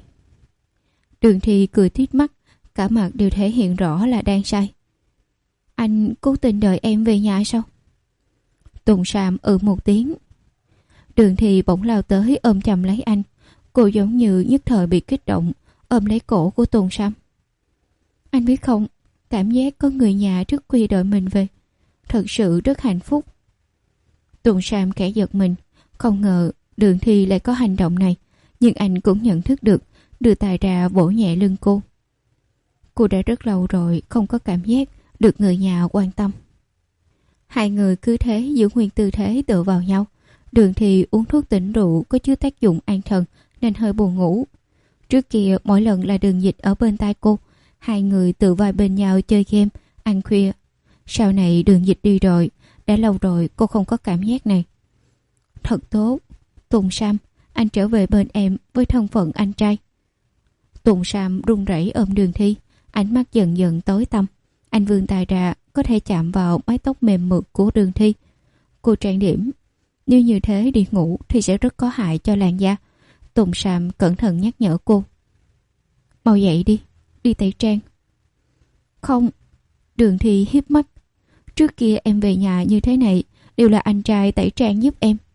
Đường Thi cười tít mắt, cả mặt đều thể hiện rõ là đang say. Anh cố tình đợi em về nhà sao? Tùng Sam ừ một tiếng. Đường Thi bỗng lao tới ôm chầm lấy anh. Cô giống như nhất thời bị kích động, ôm lấy cổ của Tùng Sam. Anh biết không, cảm giác có người nhà trước khuya đợi mình về, thật sự rất hạnh phúc. Tùng Sam khẽ giật mình, không ngờ Đường Thi lại có hành động này, nhưng anh cũng nhận thức được, đưa tay ra vỗ nhẹ lưng cô. Cô đã rất lâu rồi không có cảm giác được người nhà quan tâm. Hai người cứ thế giữ nguyên tư thế tựa vào nhau. Đường Thi uống thuốc tỉnh rượu có chứa tác dụng an thần nên hơi buồn ngủ. Trước kia mỗi lần là Đường Dịch ở bên tai cô, hai người tự vai bên nhau chơi game, ăn khuya. Sau này Đường Dịch đi rồi, đã lâu rồi cô không có cảm giác này. Thật tốt. Tùng Sam, anh trở về bên em với thân phận anh trai. Tùng Sam run rẩy ôm Đường Thi, ánh mắt dần dần tối tăm. Anh vươn tay ra, có thể chạm vào mái tóc mềm mượt của Đường Thi. Cô trang điểm. Nếu như thế đi ngủ thì sẽ rất có hại cho làn da. Tùng Sam cẩn thận nhắc nhở cô. Mau dậy đi, đi tẩy trang. Không. Đường Thi híp mắt. Trước kia em về nhà như thế này đều là anh trai tẩy trang giúp em.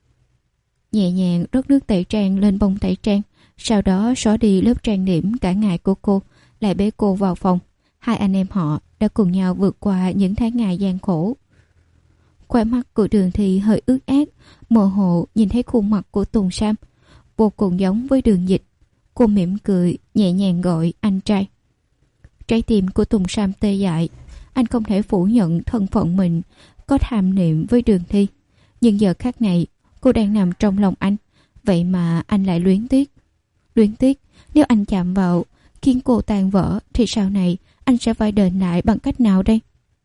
Nhẹ nhàng rót nước tẩy trang lên bông tẩy trang, sau đó xóa đi lớp trang điểm cả ngày của cô, lại bế cô vào phòng. Hai anh em họ đã cùng nhau vượt qua những tháng ngày gian khổ. Khóe mắt của Đường Thi hơi ướt át, mơ hồ nhìn thấy khuôn mặt của Tùng Sam, vô cùng giống với Đường Dịch. Cô mỉm cười, nhẹ nhàng gọi anh trai. Trái tim của Tùng Sam tê dại. Anh không thể phủ nhận thân phận mình có tham niệm với Đường Thi, nhưng giờ khắc này cô đang nằm trong lòng anh, vậy mà anh lại luyến tiếc. Luyến tiếc, nếu anh chạm vào khiến cô tan vỡ thì sau này anh sẽ phải đền lại bằng cách nào đây?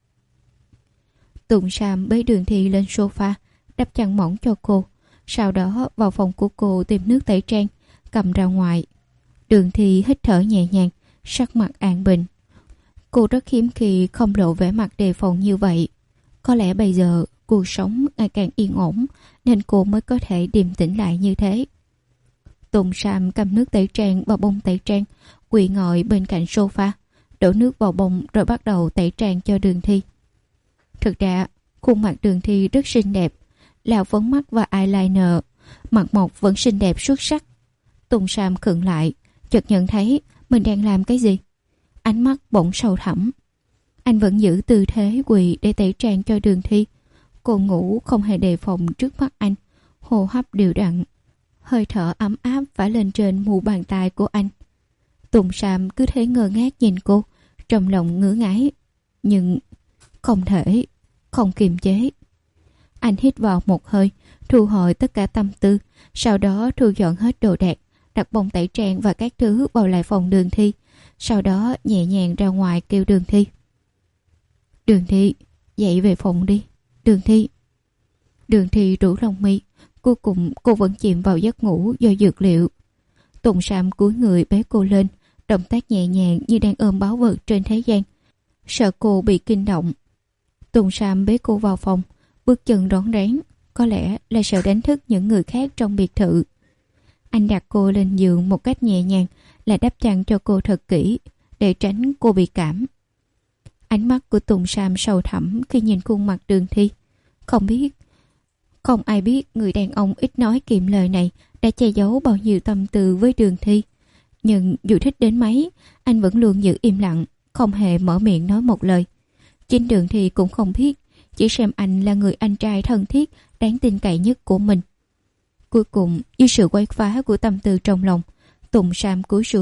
Tùng Sam bế Đường Thi lên sofa, đắp chăn mỏng cho cô, sau đó vào phòng của cô tìm nước tẩy trang, cầm ra ngoài. Đường Thi hít thở nhẹ nhàng, sắc mặt an bình. Cô rất hiếm khi không lộ vẻ mặt đề phòng như vậy. Có lẽ bây giờ cuộc sống ngày càng yên ổn nên cô mới có thể điềm tĩnh lại như thế. Tùng Sam cầm nước tẩy trang vào bông tẩy trang, quỳ ngồi bên cạnh sofa, đổ nước vào bông rồi bắt đầu tẩy trang cho Đường Thi. Thực ra, khuôn mặt Đường Thi rất xinh đẹp, lau phấn mắt và eyeliner, mặt mộc vẫn xinh đẹp xuất sắc. Tùng Sam khựng lại, chợt nhận thấy mình đang làm cái gì. Ánh mắt bỗng sâu thẳm. Anh vẫn giữ tư thế quỳ để tẩy trang cho Đường Thi. Cô ngủ không hề đề phòng trước mắt anh, hô hấp đều đặn, hơi thở ấm áp phả lên trên mu bàn tay của anh. Tùng Sam cứ thế ngơ ngác nhìn cô, trong lòng ngứa ngáy, nhưng không thể, không kiềm chế. Anh hít vào một hơi, thu hồi tất cả tâm tư, sau đó thu dọn hết đồ đạc, đặt bông tẩy trang và các thứ vào lại phòng Đường Thi, sau đó nhẹ nhàng ra ngoài kêu Đường Thi. Đường Thi, dậy về phòng đi. Đường Thi. Đường Thi rủ lông mi, cuối cùng cô vẫn chìm vào giấc ngủ do dược liệu. Tùng Sam cúi người bế cô lên, động tác nhẹ nhàng như đang ôm báu vật trên thế gian. Sợ cô bị kinh động, Tùng Sam bế cô vào phòng, bước chân rón rén, có lẽ là sợ đánh thức những người khác trong biệt thự. Anh đặt cô lên giường một cách nhẹ nhàng, là đắp chăn cho cô thật kỹ, để tránh cô bị cảm. Ánh mắt của Tùng Sam sâu thẳm khi nhìn khuôn mặt Đường Thi. Không biết, không ai biết người đàn ông ít nói kiệm lời này đã che giấu bao nhiêu tâm tư với Đường Thi. Nhưng dù thích đến mấy, anh vẫn luôn giữ im lặng, không hề mở miệng nói một lời. Chính Đường Thi cũng không biết, chỉ xem anh là người anh trai thân thiết, đáng tin cậy nhất của mình. Cuối cùng, dưới sự quấy phá của tâm tư trong lòng, Tùng Sam cúi xuống,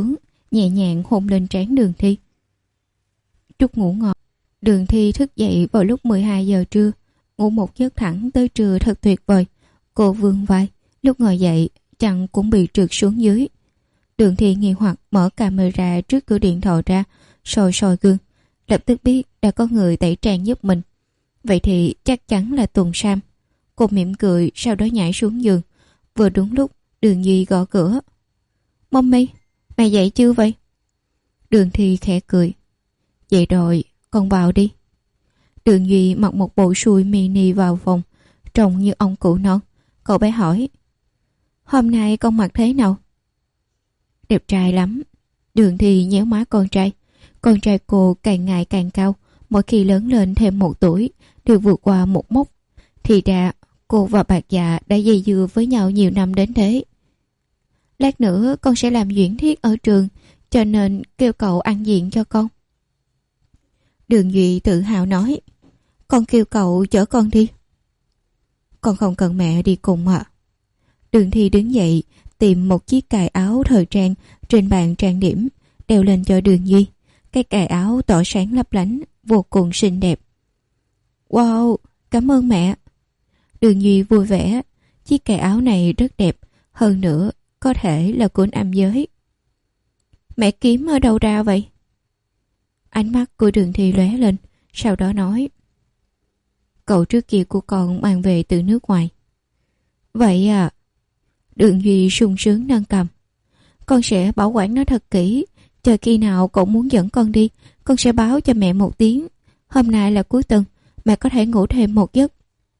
nhẹ nhàng hôn lên trán Đường Thi. Chúc ngủ ngon. Đường Thi thức dậy vào lúc mười hai giờ trưa, ngủ một giấc thẳng tới trưa thật tuyệt vời. Cô vươn vai, lúc ngồi dậy chăn cũng bị trượt xuống dưới. Đường Thi nghi hoặc mở camera trước cửa điện thoại ra, soi soi gương, lập tức biết đã có người tẩy trang giúp mình. Vậy thì chắc chắn là Tùng Sam. Cô mỉm cười, sau đó nhảy xuống giường. Vừa đúng lúc Đường Duy gõ cửa. Mommy, mẹ dậy chưa vậy? Đường Thi khẽ cười. Dậy rồi, con vào đi. Đường Duy mặc một bộ xùi mini vào phòng, trông như ông cụ non. Cậu bé hỏi, hôm nay con mặc thế nào? Đẹp trai lắm. Đường Thi nhéo má con trai. Con trai cô càng ngày càng cao, mỗi khi lớn lên thêm một tuổi đều vượt qua một mốc. Thì ra cô và Bạc Dạ đã dây dưa với nhau nhiều năm đến thế. Lát nữa con sẽ làm diễn thuyết ở trường, cho nên kêu cậu ăn diện cho con. Đường Duy tự hào nói, con kêu cậu chở con đi. Con không cần mẹ đi cùng ạ. À? Đường Thi đứng dậy, tìm một chiếc cài áo thời trang trên bàn trang điểm, đeo lên cho Đường Duy. Cái cài áo tỏ sáng lấp lánh, vô cùng xinh đẹp. Wow, cảm ơn mẹ. Đường Duy vui vẻ, chiếc cài áo này rất đẹp, hơn nữa có thể là của nam giới. Mẹ kiếm ở đâu ra vậy? Ánh mắt của Đường Thi lóe lên, sau đó nói, cậu trước kia của con mang về từ nước ngoài. Vậy à? Đường Duy sung sướng nâng cầm. Con sẽ bảo quản nó thật kỹ, chờ khi nào cậu muốn dẫn con đi, con sẽ báo cho mẹ một tiếng. Hôm nay là cuối tuần, mẹ có thể ngủ thêm một giấc.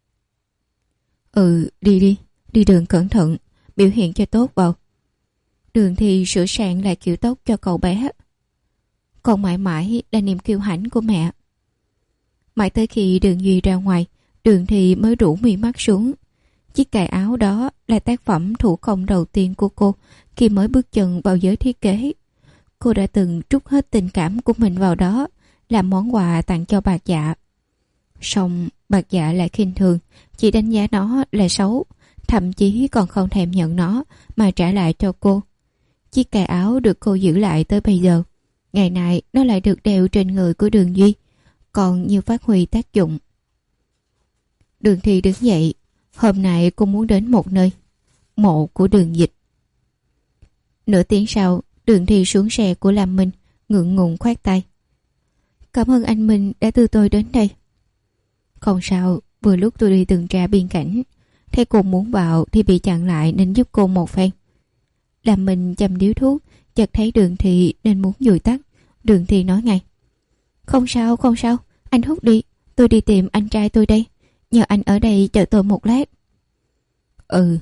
Ừ, đi đi, đi đường cẩn thận, biểu hiện cho tốt vào. Đường Thi sửa soạn lại kiểu tóc cho cậu bé. Còn mãi mãi là niềm kiêu hãnh của mẹ. Mãi tới khi Đường Duy ra ngoài, Đường Thi mới rủ mi mắt xuống. Chiếc cài áo đó là tác phẩm thủ công đầu tiên của cô khi mới bước chân vào giới thiết kế. Cô đã từng trút hết tình cảm của mình vào đó, làm món quà tặng cho Bạc Dạ. Song Bạc Dạ lại khinh thường, chỉ đánh giá nó là xấu, thậm chí còn không thèm nhận nó mà trả lại cho cô. Chiếc cài áo được cô giữ lại tới bây giờ. Ngày nay nó lại được đeo trên người của Đường Duy, còn như phát huy tác dụng. Đường Thi đứng dậy. Hôm nay cô muốn đến một nơi, mộ của Đường Dịch. Nửa tiếng sau, Đường Thi xuống xe của Lam Minh, ngượng ngùng khoát tay. Cảm ơn anh Minh đã đưa tôi đến đây. Không sao, vừa lúc tôi đi tuần tra biên cảnh, thấy cô muốn vào thì bị chặn lại nên giúp cô một phen. Lam Minh châm điếu thuốc, chợt thấy Đường Thi nên muốn dụi tắt. Đường Thi nói ngay, không sao, không sao, anh hút đi, tôi đi tìm anh trai tôi đây. Nhờ anh ở đây chờ tôi một lát. Ừ.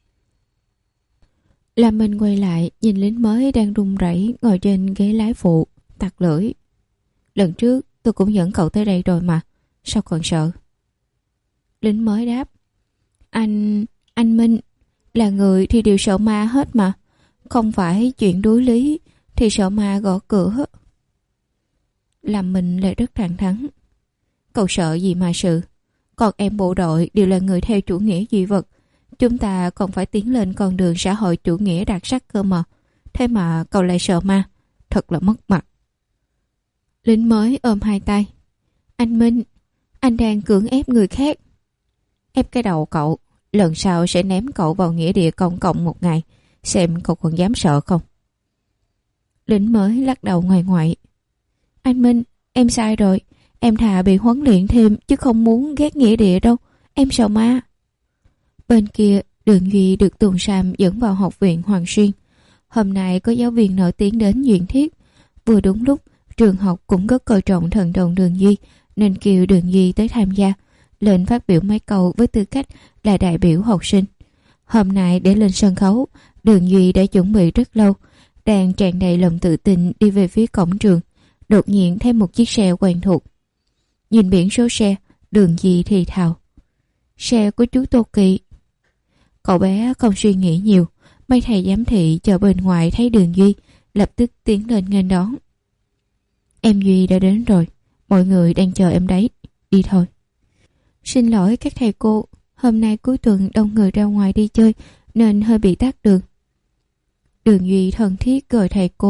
Lam Minh quay lại, nhìn lính mới đang run rẩy ngồi trên ghế lái phụ, tặc lưỡi. Lần trước tôi cũng dẫn cậu tới đây rồi mà, sao còn sợ? Lính mới đáp, Anh... anh Minh, là người thì đều sợ ma hết mà. Không phải chuyện đối lý thì sợ ma gõ cửa. Lam Minh lại rất thẳng thắn. Cậu sợ gì mà sự? Còn em bộ đội đều là người theo chủ nghĩa duy vật. Chúng ta còn phải tiến lên con đường xã hội chủ nghĩa đặc sắc cơ mà. Thế mà cậu lại sợ ma. Thật là mất mặt. Lính mới ôm hai tay. Anh Minh, anh đang cưỡng ép người khác. Ép cái đầu cậu. Lần sau sẽ ném cậu vào nghĩa địa công cộng một ngày. Xem cậu còn dám sợ không. Lính mới lắc đầu ngoài ngoại. Anh Minh, em sai rồi. Em thà bị huấn luyện thêm chứ không muốn ghét nghĩa địa đâu. Em sợ ma. Bên kia, Đường Duy được Tùng Sam dẫn vào học viện Hoàng Xuyên. Hôm nay có giáo viên nổi tiếng đến duyệt thuyết. Vừa đúng lúc, trường học cũng rất coi trọng thần đồng Đường Duy nên kêu Đường Duy tới tham gia, lên phát biểu mấy câu với tư cách là đại biểu học sinh. Hôm nay để lên sân khấu, Đường Duy đã chuẩn bị rất lâu, đang tràn đầy lòng tự tin đi về phía cổng trường. Đột nhiên thấy một chiếc xe quen thuộc. Nhìn biển số xe, Đường Duy thì thào. Xe của chú Tô Kỳ. Cậu bé không suy nghĩ nhiều, mấy thầy giám thị chờ bên ngoài thấy Đường Duy, lập tức tiến lên nghênh đón. Em Duy đã đến rồi, mọi người đang chờ em đấy, đi thôi. Xin lỗi các thầy cô, hôm nay cuối tuần đông người ra ngoài đi chơi nên hơi bị tắc đường. Đường Duy thân thiết gọi thầy cô,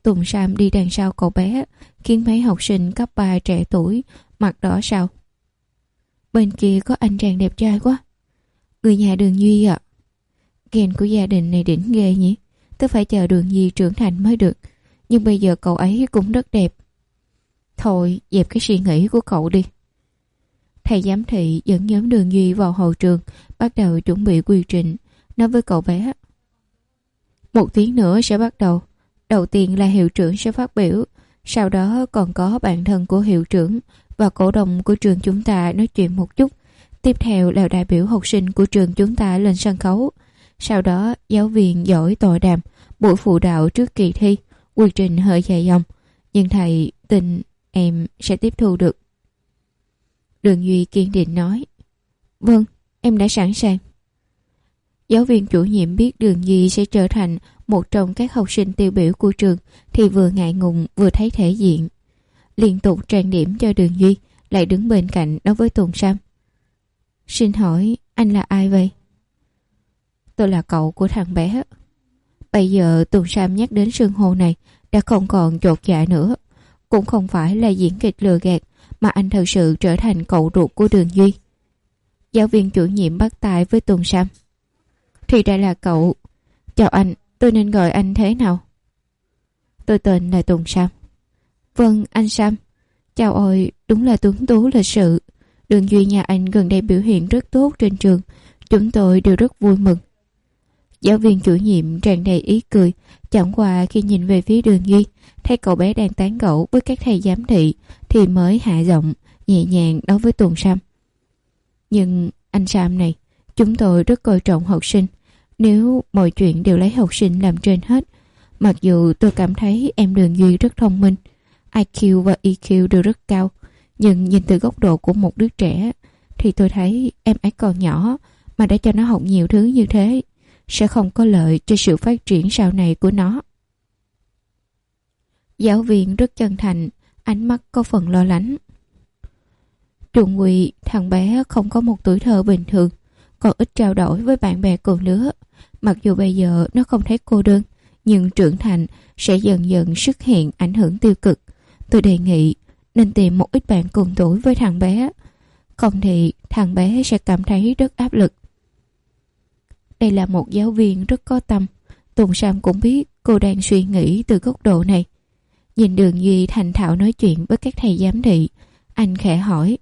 Tùng Sam đi đằng sau cậu bé, khiến mấy học sinh cấp ba trẻ tuổi mặt đỏ sao. Bên kia có anh chàng đẹp trai quá. Người nhà Đường Duy ạ. À. Ghen của gia đình này đỉnh ghê nhỉ. Tôi phải chờ Đường Duy trưởng thành mới được. Nhưng bây giờ cậu ấy cũng rất đẹp. Thôi dẹp cái suy nghĩ của cậu đi. Thầy giám thị dẫn nhóm Đường Duy vào hậu trường, bắt đầu chuẩn bị quy trình, nói với cậu bé. Một tiếng nữa sẽ bắt đầu. Đầu tiên là hiệu trưởng sẽ phát biểu, sau đó còn có bạn thân của hiệu trưởng và cổ đông của trường chúng ta nói chuyện một chút. Tiếp theo là đại biểu học sinh của trường chúng ta lên sân khấu. Sau đó giáo viên giỏi tọa đàm, buổi phụ đạo trước kỳ thi. Quy trình hơi dài dòng, nhưng thầy tin em sẽ tiếp thu được. Đường Duy kiên định nói. Vâng, em đã sẵn sàng. Giáo viên chủ nhiệm biết Đường Duy sẽ trở thành một trong các học sinh tiêu biểu của trường thì vừa ngại ngùng vừa thấy thể diện. Liên tục trang điểm cho Đường Duy, lại đứng bên cạnh nói với Tùng Sam. Xin hỏi anh là ai vậy? Tôi là cậu của thằng bé. Bây giờ Tùng Sam nhắc đến xưng hô này đã không còn chột dạ nữa. Cũng không phải là diễn kịch lừa gạt, mà anh thật sự trở thành cậu ruột của Đường Duy. Giáo viên chủ nhiệm bắt tay với Tùng Sam. Thì ra là cậu. Chào anh, tôi nên gọi anh thế nào? Tôi tên là Tùng Sam. Vâng, anh Sam. Chào ôi, đúng là tuấn tú lịch sự. Đường Duy nhà anh gần đây biểu hiện rất tốt trên trường. Chúng tôi đều rất vui mừng. Giáo viên chủ nhiệm tràn đầy ý cười, chẳng qua khi nhìn về phía Đường Duy, thấy cậu bé đang tán gẫu với các thầy giám thị thì mới hạ giọng, nhẹ nhàng nói với Tùng Sam. Nhưng anh Sam này, chúng tôi rất coi trọng học sinh. Nếu mọi chuyện đều lấy học sinh làm trên hết, mặc dù tôi cảm thấy em Đường Duy rất thông minh, i kiu và e kiu đều rất cao, nhưng nhìn từ góc độ của một đứa trẻ thì tôi thấy em ấy còn nhỏ mà đã cho nó học nhiều thứ như thế sẽ không có lợi cho sự phát triển sau này của nó. Giáo viên rất chân thành, ánh mắt có phần lo lắng. Trung Quy, thằng bé không có một tuổi thơ bình thường, còn ít trao đổi với bạn bè cùng lứa. Mặc dù bây giờ nó không thấy cô đơn, nhưng trưởng thành sẽ dần dần xuất hiện ảnh hưởng tiêu cực. Tôi đề nghị nên tìm một ít bạn cùng tuổi với thằng bé, không thì thằng bé sẽ cảm thấy rất áp lực. Đây là một giáo viên rất có tâm. Tùng Sam cũng biết cô đang suy nghĩ từ góc độ này. Nhìn Đường Duy thành thạo nói chuyện với các thầy giám thị, anh khẽ hỏi.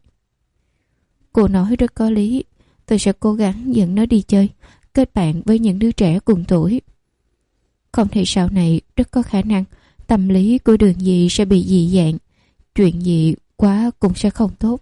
Cô nói rất có lý. Tôi sẽ cố gắng dẫn nó đi chơi, kết bạn với những đứa trẻ cùng tuổi. Không thì sau này rất có khả năng tâm lý của Đường Duy sẽ bị dị dạng. Chuyện gì quá cũng sẽ không tốt.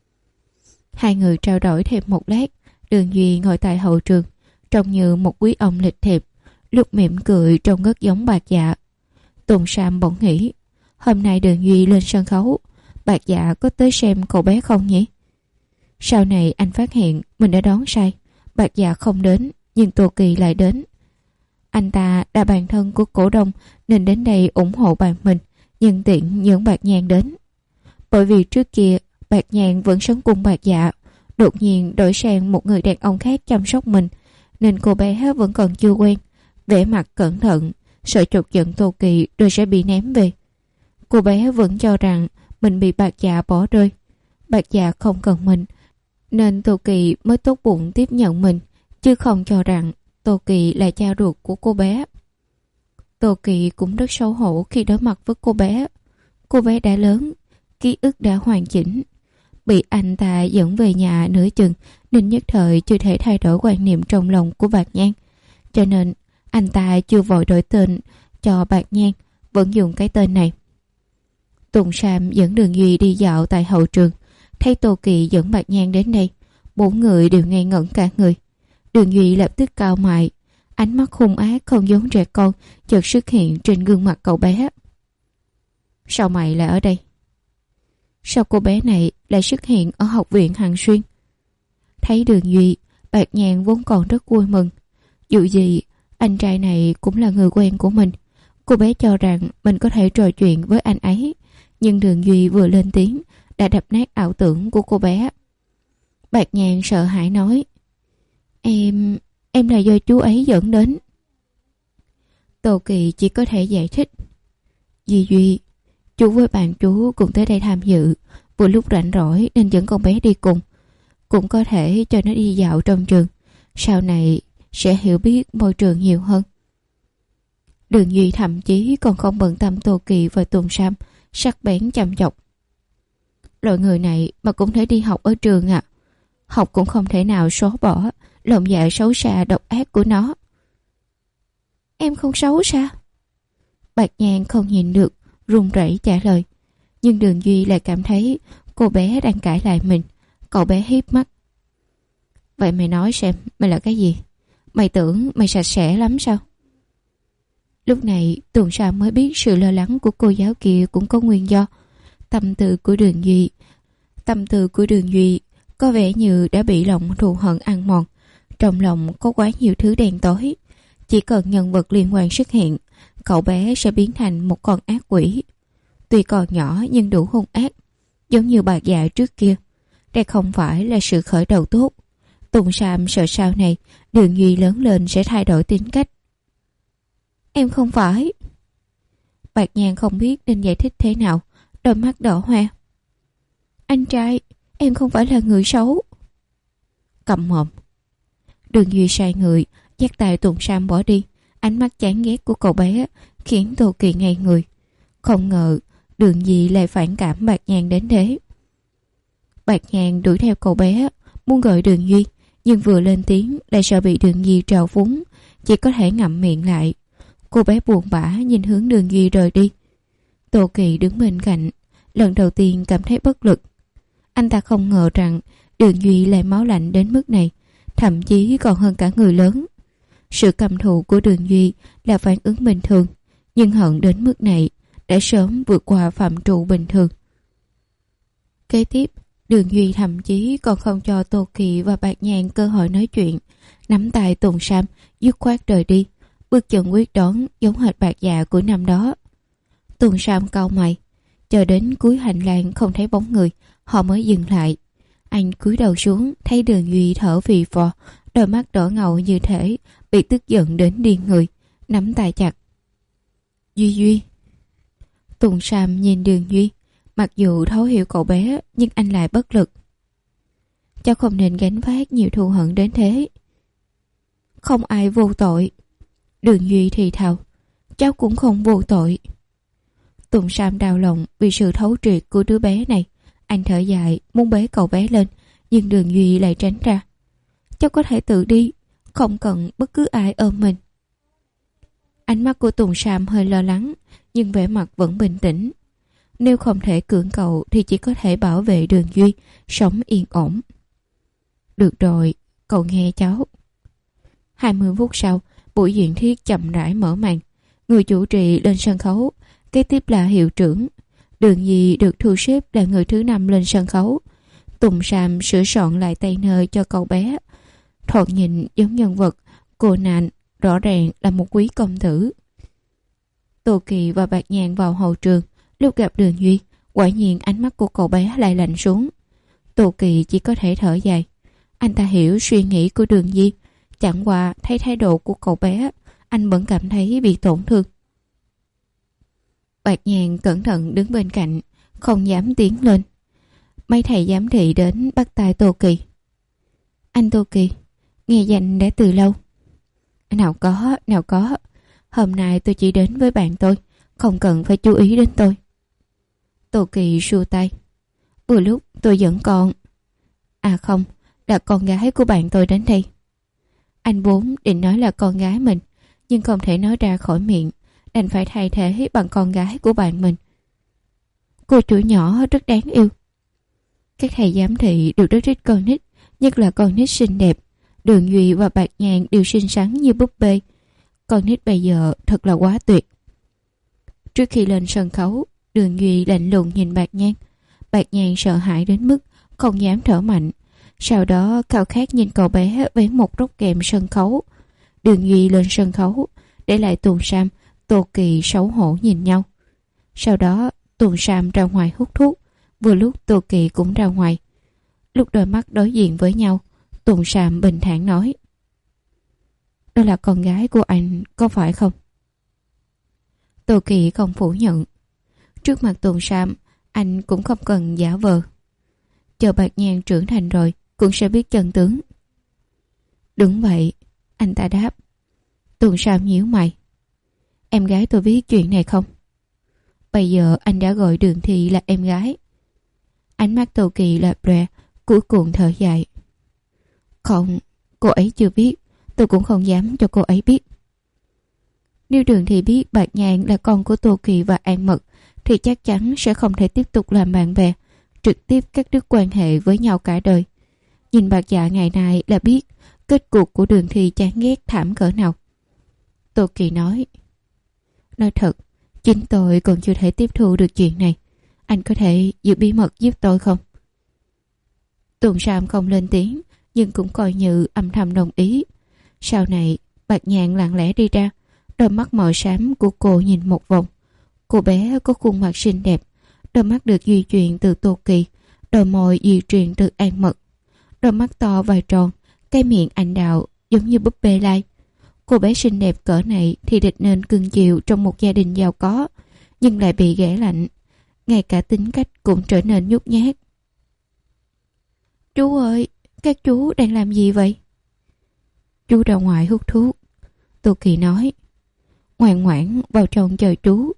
Hai người trao đổi thêm một lát. Đường Duy ngồi tại hậu trường, trông như một quý ông lịch thiệp, lúc mỉm cười trông rất giống Bạc Dạ. Tùng Sam bỗng nghĩ, hôm nay Đường Duy lên sân khấu, Bạc Dạ có tới xem cậu bé không nhỉ? Sau này anh phát hiện mình đã đoán sai. Bạc Dạ không đến, nhưng Tô Kỳ lại đến. Anh ta là bạn thân của cổ đông nên đến đây ủng hộ bạn mình, nhân tiện dẫn Bạc Nhàn đến. Bởi vì trước kia Bạc Nhàn vẫn sống cùng Bạc Dạ, đột nhiên đổi sang một người đàn ông khác chăm sóc mình, nên cô bé vẫn còn chưa quen, vẻ mặt cẩn thận, sợ chọc giận Tô Kỳ rồi sẽ bị ném về. Cô bé vẫn cho rằng mình bị Bạc Dạ bỏ rơi. Bạc Dạ không cần mình, nên Tô Kỳ mới tốt bụng tiếp nhận mình, chứ không cho rằng Tô Kỳ là cha ruột của cô bé. Tô Kỳ cũng rất xấu hổ khi đối mặt với cô bé. Cô bé đã lớn, ký ức đã hoàn chỉnh, bị anh ta dẫn về nhà nửa chừng nên nhất thời chưa thể thay đổi quan niệm trong lòng của Bạc Nhan. Cho nên anh ta chưa vội đổi tên cho Bạc Nhan, vẫn dùng cái tên này. Tùng Sam dẫn Đường Duy đi dạo tại hậu trường, thấy Tô Kỳ dẫn Bạc Nhan đến đây, bốn người đều ngây ngẩn cả người. Đường Duy lập tức cau mày, ánh mắt hung ác không giống trẻ con chợt xuất hiện trên gương mặt cậu bé. Sao mày lại ở đây? Sao cô bé này lại xuất hiện ở học viện Hằng Xuyên? Thấy Đường Duy, Bạc Nhan vốn còn rất vui mừng. Dù gì, anh trai này cũng là người quen của mình. Cô bé cho rằng mình có thể trò chuyện với anh ấy, nhưng Đường Duy vừa lên tiếng đã đập nát ảo tưởng của cô bé. Bạc Nhan sợ hãi nói, Em... em là do chú ấy dẫn đến. Tô Kỳ chỉ có thể giải thích. Duy Duy, chú với bạn chú cũng tới đây tham dự, vừa lúc rảnh rỗi nên dẫn con bé đi cùng. Cũng có thể cho nó đi dạo trong trường, sau này sẽ hiểu biết môi trường nhiều hơn. Đường Duy thậm chí còn không bận tâm Tô Kỳ và Tùng Sam sắc bén chăm chọc. Loại người này mà cũng thể đi học ở trường à? Học cũng không thể nào xóa bỏ lòng dạ xấu xa độc ác của nó. Em không xấu xa. Bạch Nhàn không nhìn được, run rẩy trả lời. Nhưng Đường Duy lại cảm thấy cô bé đang cãi lại mình. Cậu bé híp mắt. Vậy mày nói xem, mày là cái gì? Mày tưởng mày sạch sẽ lắm sao? Lúc này Tùng Sam mới biết sự lo lắng của cô giáo kia cũng có nguyên do. Tâm tư của Đường Duy Tâm tư của Đường Duy có vẻ như đã bị lòng thù hận ăn mòn. Trong lòng có quá nhiều thứ đen tối. Chỉ cần nhân vật liên quan xuất hiện, cậu bé sẽ biến thành một con ác quỷ. Tuy còn nhỏ nhưng đủ hung ác, giống như bà già trước kia. Đây không phải là sự khởi đầu tốt. Tùng Sam sợ sau này Đường Duy lớn lên sẽ thay đổi tính cách. Em không phải. Bạch Nhàn không biết nên giải thích thế nào, đôi mắt đỏ hoe. Anh trai, em không phải là người xấu. Cầm mồm. Đường Duy sai người, dắt tay Tùng Sam bỏ đi. Ánh mắt chán ghét của cậu bé khiến Tô Kỳ ngây người. Không ngờ Đường Duy lại phản cảm Bạch Nhàn đến thế. Bạch Nhàn đuổi theo cậu bé, muốn gọi Đường Duy, nhưng vừa lên tiếng lại sợ bị Đường Duy trào phúng, chỉ có thể ngậm miệng lại. Cô bé buồn bã nhìn hướng Đường Duy rời đi. Tô Kỳ đứng bên cạnh, lần đầu tiên cảm thấy bất lực. Anh ta không ngờ rằng Đường Duy lại máu lạnh đến mức này, thậm chí còn hơn cả người lớn. Sự căm thù của Đường Duy là phản ứng bình thường, nhưng hận đến mức này đã sớm vượt qua phạm trù bình thường. Kế tiếp, Đường Duy thậm chí còn không cho Tô Kỳ và Bạch Nhàn cơ hội nói chuyện, nắm tay Tùng Sam dứt khoát rời đi, bước chân quyết đoán giống hệt Bạch già của năm đó. Tùng Sam cau mày, chờ đến cuối hành lang không thấy bóng người, họ mới dừng lại. Anh cúi đầu xuống, thấy Đường Duy thở phì phò, đôi mắt đỏ ngầu như thể bị tức giận đến điên người, nắm tay chặt. Duy Duy. Tùng Sam nhìn Đường Duy, mặc dù thấu hiểu cậu bé nhưng anh lại bất lực. Cháu không nên gánh vác nhiều thù hận đến thế. Không ai vô tội. Đường Duy thì thào, cháu cũng không vô tội. Tùng Sam đau lòng vì sự thấu triệt của đứa bé này. Anh thở dài muốn bế cậu bé lên, nhưng Đường Duy lại tránh ra. Cháu có thể tự đi, không cần bất cứ ai ôm mình. Ánh mắt của Tùng Sam hơi lo lắng, nhưng vẻ mặt vẫn bình tĩnh. Nếu không thể cưỡng cầu thì chỉ có thể bảo vệ Đường Duy sống yên ổn. Được rồi, cậu nghe cháu. Hai mươi phút sau, buổi diễn thuyết chậm rãi mở màn. Người chủ trì lên sân khấu, kế tiếp là hiệu trưởng. Đường Duy được thu xếp là người thứ năm lên sân khấu. Tùng Sam sửa soạn lại tay nơ cho cậu bé. Thoạt nhìn giống nhân vật cô nạn, rõ ràng là một quý công tử. Tô Kỳ và Bạch Nhàn vào hậu trường. Lúc gặp Đường Duy, quả nhiên ánh mắt của cậu bé lại lạnh xuống. Tô Kỳ chỉ có thể thở dài. Anh ta hiểu suy nghĩ của Đường Duy, chẳng qua thấy thái độ của cậu bé, anh vẫn cảm thấy bị tổn thương. Bạch Nhàn cẩn thận đứng bên cạnh, không dám tiến lên. Mấy thầy giám thị đến bắt tay Tô Kỳ. Anh Tô Kỳ, nghe danh đã từ lâu. Nào có, nào có. Hôm nay tôi chỉ đến với bạn tôi, không cần phải chú ý đến tôi. Tô Kỳ xua tay. Vừa lúc tôi dẫn con. À không, là con gái của bạn tôi đến đây. Anh vốn định nói là con gái mình, nhưng không thể nói ra khỏi miệng, đành phải thay thế bằng con gái của bạn mình. Cô chủ nhỏ rất đáng yêu. Các thầy giám thị đều rất thích con nít, nhất là con nít xinh đẹp. Đường Duy và Bạch Nhàn đều xinh xắn như búp bê. Con nít bây giờ thật là quá tuyệt. Trước khi lên sân khấu, Đường Duy lạnh lùng nhìn Bạch Nhàn. Bạch Nhàn sợ hãi đến mức không dám thở mạnh. Sau đó khao khát nhìn cậu bé vén một góc kèm sân khấu. Đường Duy lên sân khấu, để lại Tùng Sam, Tô Kỳ xấu hổ nhìn nhau. Sau đó Tùng Sam ra ngoài hút thuốc, vừa lúc Tô Kỳ cũng ra ngoài. Lúc đôi mắt đối diện với nhau, Tùng Sam bình thản nói: Đó là con gái của anh, có phải không? Tô Kỳ không phủ nhận, Trước mặt Tùng Sam, anh cũng không cần giả vờ. Chờ Bạc Nhàn trưởng thành rồi cũng sẽ biết chân tướng. Đúng vậy, anh ta đáp. Tùng Sam nhíu mày. Em gái tôi biết chuyện này không? Bây giờ anh đã gọi Đường Thị là em gái. Ánh mắt Tô Kỳ lập lòe, cuối cùng thở dài. Không, cô ấy chưa biết. Tôi cũng không dám cho cô ấy biết. Nếu Đường Thị biết Bạc Nhàn là con của Tô Kỳ và An Mật thì chắc chắn sẽ không thể tiếp tục làm bạn bè, trực tiếp cắt đứt quan hệ với nhau cả đời. Nhìn Bạc Dạ ngày nay là biết kết cục của Đường Thị chán ghét thảm cỡ nào. Tô Kỳ nói. Nói thật, chính tôi còn chưa thể tiếp thu được chuyện này. Anh có thể giữ bí mật giúp tôi không? Tùng Sam không lên tiếng, nhưng cũng coi như âm thầm đồng ý. Sau này, Bạc Nhàn lặng lẽ đi ra, đôi mắt màu xám của cô nhìn một vòng. Cô bé có khuôn mặt xinh đẹp, đôi mắt được di truyền từ Tô Kỳ, đôi môi di truyền từ An Mật. Đôi mắt to và tròn, cái miệng anh đào giống như búp bê lai. Cô bé xinh đẹp cỡ này thì địch nên cưng chiều trong một gia đình giàu có, nhưng lại bị ghẻ lạnh. Ngay cả tính cách cũng trở nên nhút nhát. Chú ơi, các chú đang làm gì vậy? Chú ra ngoài hút thuốc. Tô Kỳ nói. Ngoan ngoãn vào trong chờ chú.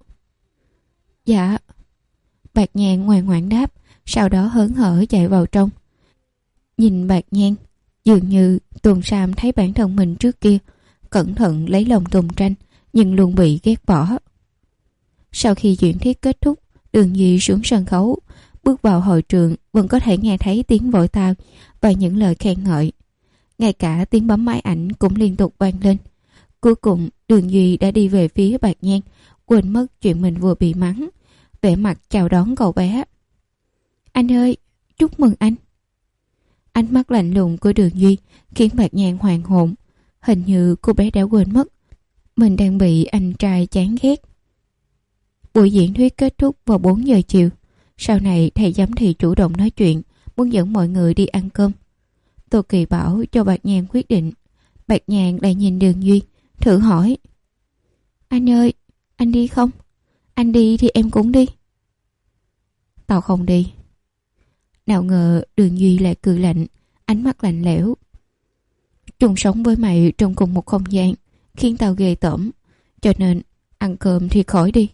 Dạ. Bạc Nhàn ngoan ngoãn đáp, sau đó hớn hở chạy vào trong. Nhìn Bạc Nhàn, dường như Tùng Sam thấy bản thân mình trước kia cẩn thận lấy lòng Tùng Tranh, nhưng luôn bị ghét bỏ. Sau khi diễn thuyết kết thúc, Đường Duy xuống sân khấu, bước vào hội trường vẫn có thể nghe thấy tiếng vỗ tay và những lời khen ngợi. Ngay cả tiếng bấm máy ảnh cũng liên tục vang lên. Cuối cùng Đường Duy đã đi về phía Bạc Nhàn, quên mất chuyện mình vừa bị mắng, vẻ mặt chào đón cậu bé. Anh ơi, chúc mừng anh. Ánh mắt lạnh lùng của Đường Duy khiến Bạc Nhàn hoàn hồn. Hình như cô bé đã quên mất mình đang bị anh trai chán ghét. Buổi diễn thuyết kết thúc vào bốn giờ chiều. Sau này thầy giám thị chủ động nói chuyện, muốn dẫn mọi người đi ăn cơm. Tô Kỳ bảo cho Bạc Nhàn quyết định. Bạc Nhàn lại nhìn Đường Duy, thử hỏi. Anh ơi, anh đi không? Anh đi thì em cũng đi. Tao không đi. Nào ngờ Đường Duy lại cười lạnh, ánh mắt lạnh lẽo. Chung sống với mày trong cùng một không gian khiến tao ghê tởm, cho nên ăn cơm thì khỏi đi.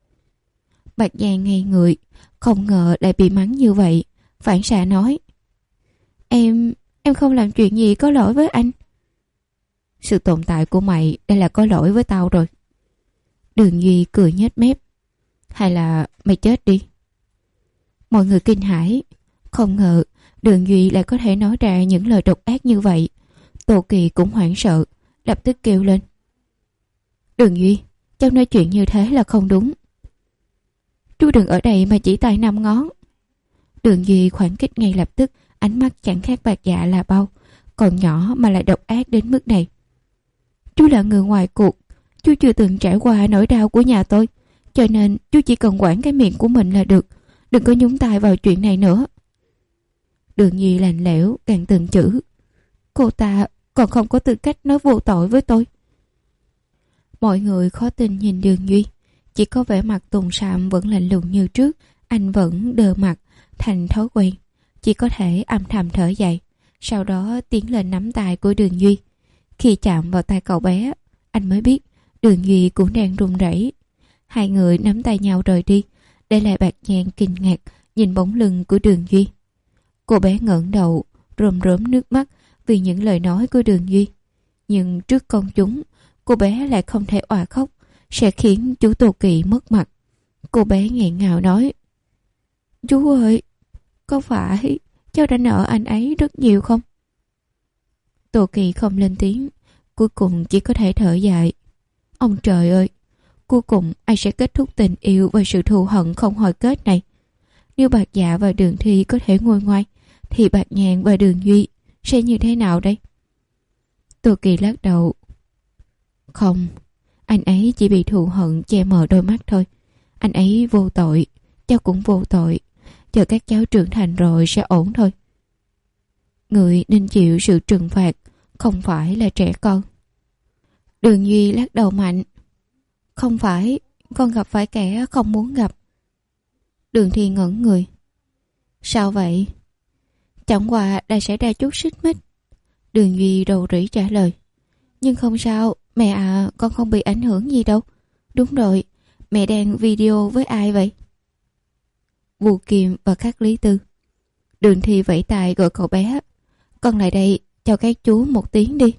Bạc Nhàn ngây người, không ngờ lại bị mắng như vậy, phản xạ nói. Em, em không làm chuyện gì có lỗi với anh. Sự tồn tại của mày đây là có lỗi với tao rồi. Đường Duy cười nhếch mép. Hay là mày chết đi. Mọi người kinh hãi, không ngờ Đường Duy lại có thể nói ra những lời độc ác như vậy. Tô Kỳ cũng hoảng sợ, lập tức kêu lên. Đường Duy, cháu nói chuyện như thế là không đúng. Chú đừng ở đây mà chỉ tay năm ngón. Đường Duy khoảng kích ngay lập tức, ánh mắt chẳng khác Bạc Dạ là bao, còn nhỏ mà lại độc ác đến mức này. Chú là người ngoài cuộc, chú chưa từng trải qua nỗi đau của nhà tôi, cho nên chú chỉ cần quản cái miệng của mình là được, đừng có nhúng tay vào chuyện này nữa. Đường Duy lạnh lẽo càng từng chữ. Cô ta còn không có tư cách nói vô tội với tôi. Mọi người khó tin nhìn Đường Duy, chỉ có vẻ mặt Tùng Sam vẫn lạnh lùng như trước. Anh vẫn đờ mặt thành thói quen, chỉ có thể âm thầm thở dài, sau đó tiến lên nắm tay của Đường Duy. Khi chạm vào tay cậu bé, anh mới biết Đường Duy cũng đang run rẩy. Hai người nắm tay nhau rời đi, để lại Bạc Nhàn kinh ngạc nhìn bóng lưng của Đường Duy. Cô bé ngẩng đầu, rơm rớm nước mắt vì những lời nói của Đường Duy. Nhưng trước công chúng, cô bé lại không thể òa khóc, sẽ khiến chú Tô Kỳ mất mặt. Cô bé nghẹn ngào nói. Chú ơi, có phải cháu đã nợ anh ấy rất nhiều không? Tô Kỳ không lên tiếng, cuối cùng chỉ có thể thở dài. Ông trời ơi, cuối cùng ai sẽ kết thúc tình yêu và sự thù hận không hồi kết này? Nếu Bạc Dạ và Đường Thi có thể nguôi ngoai, thì Bạc Nhàn và Đường Duy sẽ như thế nào đây? Tô Kỳ lắc đầu. Không, anh ấy chỉ bị thù hận che mờ đôi mắt thôi. Anh ấy vô tội, cháu cũng vô tội. Chờ các cháu trưởng thành rồi sẽ ổn thôi. Người nên chịu sự trừng phạt, không phải là trẻ con. Đường Duy lắc đầu mạnh. Không phải, con gặp phải kẻ không muốn gặp. Đường Thi ngẩn người. Sao vậy? Chẳng qua đã xảy ra chút xích mích. Đường Duy rầu rĩ trả lời. Nhưng không sao, mẹ à, con không bị ảnh hưởng gì đâu. Đúng rồi, mẹ đang video với ai vậy? Vu Kiệm và Khắc Lý Tư. Đường Thi vẫy tay gọi cậu bé. Con lại đây, chào các chú một tiếng đi.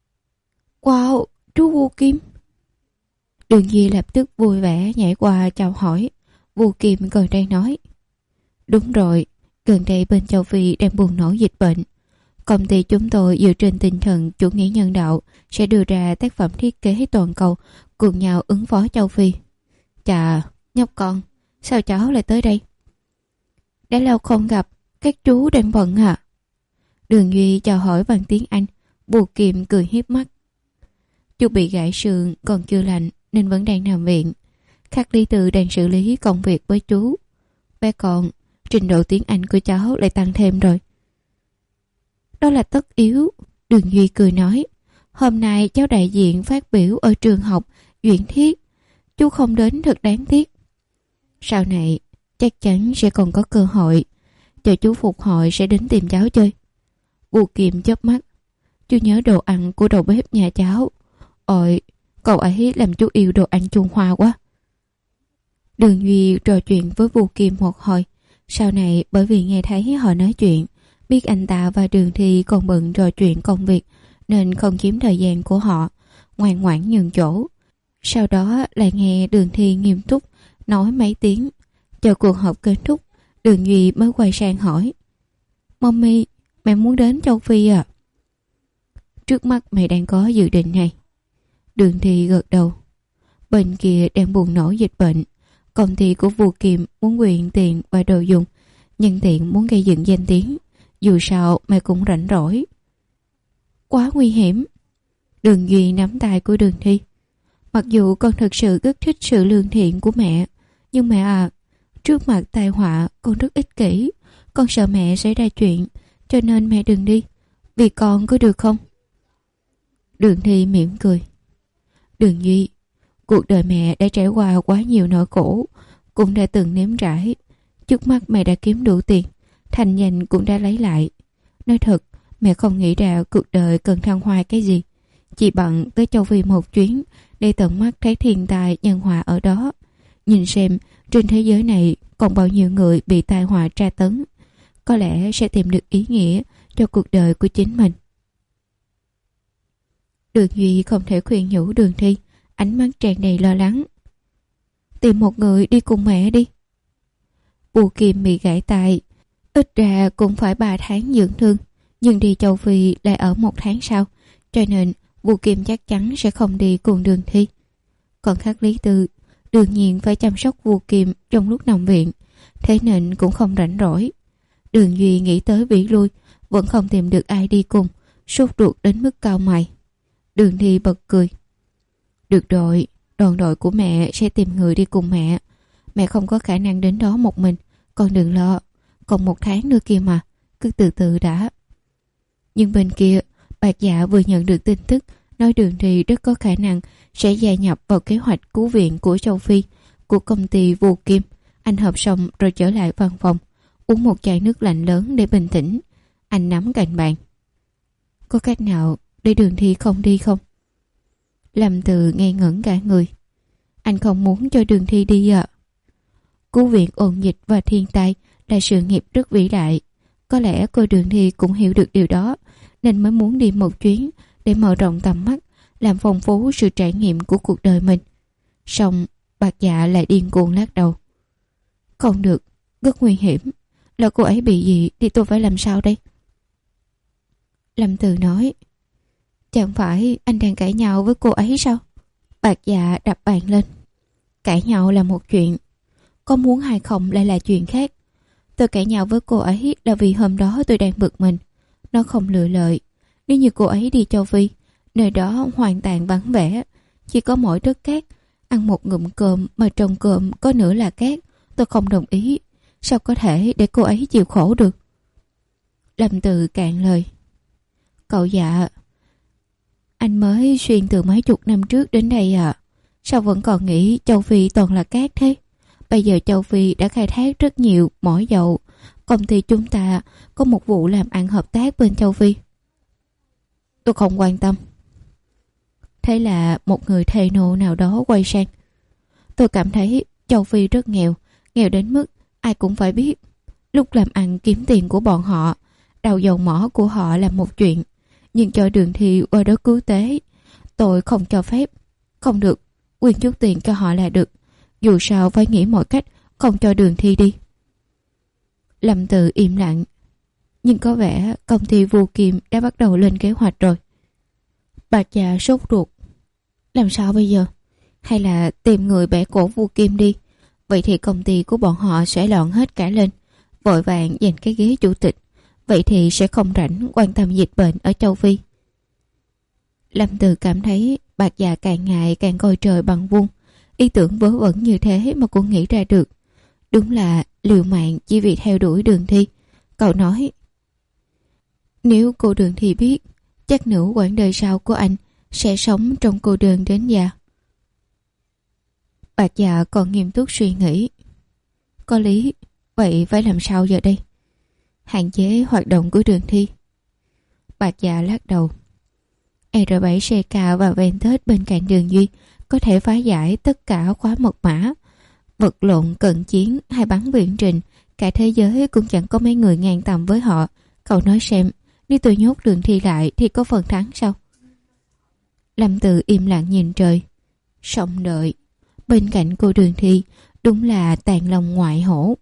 Wow, chú Vu Kiệm. Đường Duy lập tức vui vẻ nhảy qua chào hỏi. Vu Kiệm còn đang nói. Đúng rồi, gần đây bên châu Phi đang bùng nổ dịch bệnh. Công ty chúng tôi dựa trên tinh thần chủ nghĩa nhân đạo sẽ đưa ra tác phẩm thiết kế toàn cầu cùng nhau ứng phó châu Phi. Chà, nhóc con, sao cháu lại tới đây? Đã lâu không gặp, các chú đang bận hả? Đường Duy chào hỏi bằng tiếng Anh. Vu Kiệm cười hiếp mắt. Chú bị gãy xương còn chưa lành nên vẫn đang nằm viện. Khắc Lý Tư đang xử lý công việc với chú. Bé con, trình độ tiếng Anh của cháu lại tăng thêm rồi. Đó là tất yếu. Đường Duy cười nói. Hôm nay cháu đại diện phát biểu ở trường học Duyện Thiết. Chú không đến thật đáng tiếc. Sau này chắc chắn sẽ còn có cơ hội. Chờ chú phục hồi sẽ đến tìm cháu chơi. Vu Kiệm chớp mắt. Chú nhớ đồ ăn của đầu bếp nhà cháu. Ôi, cậu ấy làm chú yêu đồ ăn Trung Hoa quá. Đường Duy trò chuyện với Vu Kiệm một hồi. Sau này bởi vì nghe thấy họ nói chuyện, biết anh ta và Đường Thi còn bận trò chuyện công việc nên không chiếm thời gian của họ, ngoan ngoãn nhường chỗ. Sau đó lại nghe Đường Thi nghiêm túc nói mấy tiếng. Chờ cuộc họp kết thúc, Đường Duy mới quay sang hỏi. Mommy, mẹ muốn đến châu Phi à? Trước mắt mẹ đang có dự định này. Đường Thi gật đầu. Bên kia đang bùng nổ dịch bệnh. Công ty của Vu Kiệm muốn quyện tiền và đồ dùng, nhân tiện muốn gây dựng danh tiếng. Dù sao mẹ cũng rảnh rỗi. Quá nguy hiểm. Đường Duy nắm tay của Đường Thi. Mặc dù con thật sự rất thích sự lương thiện của mẹ, nhưng mẹ à, trước mặt tai họa con rất ích kỷ. Con sợ mẹ xảy ra chuyện, cho nên mẹ đừng đi. Vì con có được không? Đường Thi mỉm cười. Đường Duy, cuộc đời mẹ đã trải qua quá nhiều nỗi khổ, cũng đã từng nếm trải. Trước mắt mẹ đã kiếm đủ tiền, thành danh cũng đã lấy lại. Nói thật, mẹ không nghĩ ra cuộc đời cần thăng hoa cái gì. Chỉ bằng tới châu Phi một chuyến để tận mắt thấy thiên tai nhân họa ở đó. Nhìn xem trên thế giới này còn bao nhiêu người bị tai họa tra tấn. Có lẽ sẽ tìm được ý nghĩa cho cuộc đời của chính mình. Đường Duy không thể khuyên nhủ Đường Thi, ánh mắt tràn đầy lo lắng. Tìm một người đi cùng mẹ đi. Vu Kiệm bị gãy tay, ít ra cũng phải ba tháng dưỡng thương, nhưng đi châu Phi lại ở một tháng sau, cho nên Vu Kiệm chắc chắn sẽ không đi cùng Đường Thi. Còn Khắc Lý Tư đương nhiên phải chăm sóc Vu Kiệm trong lúc nằm viện, thế nên cũng không rảnh rỗi. Đường Duy nghĩ tới vĩ lui, vẫn không tìm được ai đi cùng, sốt ruột đến mức cao mày. Đường Thi bật cười. Được rồi, đoàn đội của mẹ sẽ tìm người đi cùng mẹ. Mẹ không có khả năng đến đó một mình, con đừng lo. Còn một tháng nữa kia mà, cứ từ từ đã. Nhưng bên kia, Bạc Dạ vừa nhận được tin tức nói Đường Thi rất có khả năng sẽ gia nhập vào kế hoạch cứu viện của châu Phi của công ty Vu Kiệm. Anh họp xong rồi trở lại văn phòng, uống một chai nước lạnh lớn để bình tĩnh. Anh nắm cạnh bàn. Có cách nào để Đường Thi không đi không? Lâm Từ ngây ngẩn cả người. Anh không muốn cho Đường Thi đi ạ. À. Cứu viện ôn dịch và thiên tai là sự nghiệp rất vĩ đại. Có lẽ cô Đường Thi cũng hiểu được điều đó, nên mới muốn đi một chuyến để mở rộng tầm mắt, làm phong phú sự trải nghiệm của cuộc đời mình. Xong Bạc Dạ lại điên cuồng lắc đầu. Không được, rất nguy hiểm. Lỡ cô ấy bị gì thì tôi phải làm sao đây? Lâm Từ nói. Chẳng phải anh đang cãi nhau với cô ấy sao? Bạc Dạ đập bàn lên. Cãi nhau là một chuyện, có muốn hay không lại là chuyện khác. Tôi cãi nhau với cô ấy là vì hôm đó tôi đang bực mình. Nó không lựa lợi. Nếu như cô ấy đi châu Phi, nơi đó hoàn toàn vắng vẻ, chỉ có mỗi đất cát, ăn một ngụm cơm mà trong cơm có nửa là cát, tôi không đồng ý. Sao có thể để cô ấy chịu khổ được? Lâm Từ cạn lời. Cậu Dạ, anh mới xuyên từ mấy chục năm trước đến đây à? Sao vẫn còn nghĩ châu Phi toàn là cát thế? bây giờ châu Phi đã khai thác rất nhiều mỏ dầu. Công ty chúng ta có một vụ làm ăn hợp tác bên châu Phi. Tôi không quan tâm. Thế là một người thầy nô nào đó quay sang. Tôi cảm thấy châu Phi rất nghèo, nghèo đến mức ai cũng phải biết. Lúc làm ăn kiếm tiền của bọn họ, đào dầu mỏ của họ là một chuyện, nhưng cho Đường Thi qua đó cứu tế, tôi không cho phép. Không được, quyên chút tiền cho họ là được. Dù sao phải nghĩ mọi cách không cho Đường Thi đi. Lâm Tự im lặng. Nhưng có vẻ công ty Vu Kim đã bắt đầu lên kế hoạch rồi. Bà già sốt ruột. Làm sao bây giờ? Hay là tìm người bẻ cổ Vu Kim đi? Vậy thì công ty của bọn họ sẽ loạn hết cả lên, vội vàng giành cái ghế chủ tịch. Vậy thì sẽ không rảnh quan tâm dịch bệnh ở châu Phi. Lâm Từ cảm thấy bà già càng ngày càng coi trời bằng vuông. Ý tưởng vớ vẩn như thế mà cũng nghĩ ra được. Đúng là liều mạng chỉ vì theo đuổi Đường Thi. Cậu nói, nếu cô Đường Thi biết, chắc nửa quãng đời sau của anh sẽ sống trong cô đơn đến già. Bà già còn nghiêm túc suy nghĩ. Có lý, vậy phải làm sao giờ đây? Hạn chế hoạt động của Đường Thi. Bà già lắc đầu. R bảy xê ca và Ventus bên cạnh Đường Duy có thể phá giải tất cả khóa mật mã. Vật lộn cận chiến hay bắn viễn trình, cả thế giới cũng chẳng có mấy người ngang tầm với họ. Cậu nói xem, nếu tôi nhốt Đường Thi lại thì có phần thắng sao? Lâm Tự im lặng nhìn trời. Song đợi. Bên cạnh cô Đường Thi đúng là tàn lòng ngoại hổ.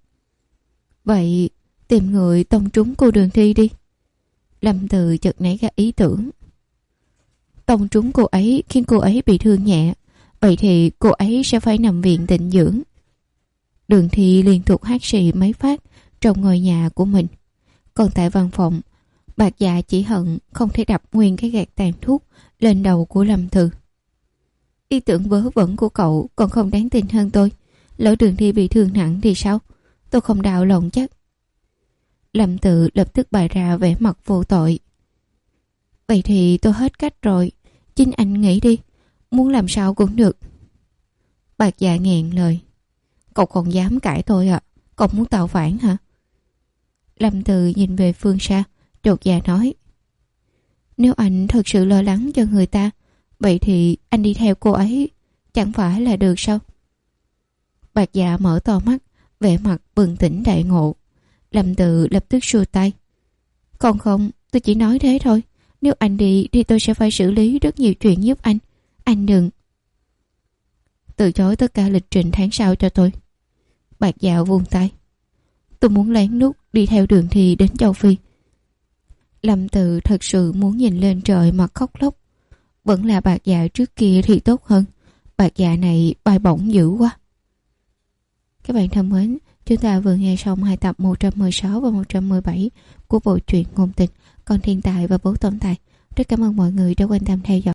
Vậy tìm người tông trúng cô Đường Thi đi. Lâm Tự chợt nảy ra ý tưởng. Tông trúng cô ấy khiến cô ấy bị thương nhẹ, vậy thì cô ấy sẽ phải nằm viện tịnh dưỡng. Đường Thi liên tục hát xì mấy phát trong ngôi nhà của mình. Còn tại văn phòng, bà già chỉ hận không thể đập nguyên cái gạt tàn thuốc lên đầu của Lâm Từ. Ý tưởng vớ vẩn của cậu còn không đáng tin hơn tôi. Lỡ Đường Thi bị thương nặng thì sao? Tôi không đau lòng chắc. Lâm Tự lập tức bày ra vẻ mặt vô tội. Vậy thì tôi hết cách rồi. Chính anh nghĩ đi, muốn làm sao cũng được. Bà già nghẹn lời. Cậu còn dám cãi tôi à? Cậu muốn tạo phản hả? Lâm Từ nhìn về phương xa, chột dạ nói. Nếu anh thật sự lo lắng cho người ta, vậy thì anh đi theo cô ấy chẳng phải là được sao? Bà già mở to mắt, vẻ mặt bừng tỉnh đại ngộ. Lâm Từ lập tức xua tay. Không không, tôi chỉ nói thế thôi. Nếu anh đi thì tôi sẽ phải xử lý rất nhiều chuyện giúp anh. Anh đừng. Từ chối tất cả lịch trình tháng sau cho tôi. Bạc Dạo vung tay. Tôi muốn lén lút đi theo Đường Thi đến châu Phi. Lâm Từ thật sự muốn nhìn lên trời mà khóc lóc. Vẫn là Bạc Dạo trước kia thì tốt hơn. Bạc Dạo này bay bổng dữ quá. Các bạn thân mến, chúng ta vừa nghe xong hai tập một trăm mười sáu và một trăm mười bảy của bộ truyện Ngôn Tình, Con Thiên Tài và Bố Tổng Tài. Rất cảm ơn mọi người đã quan tâm theo dõi.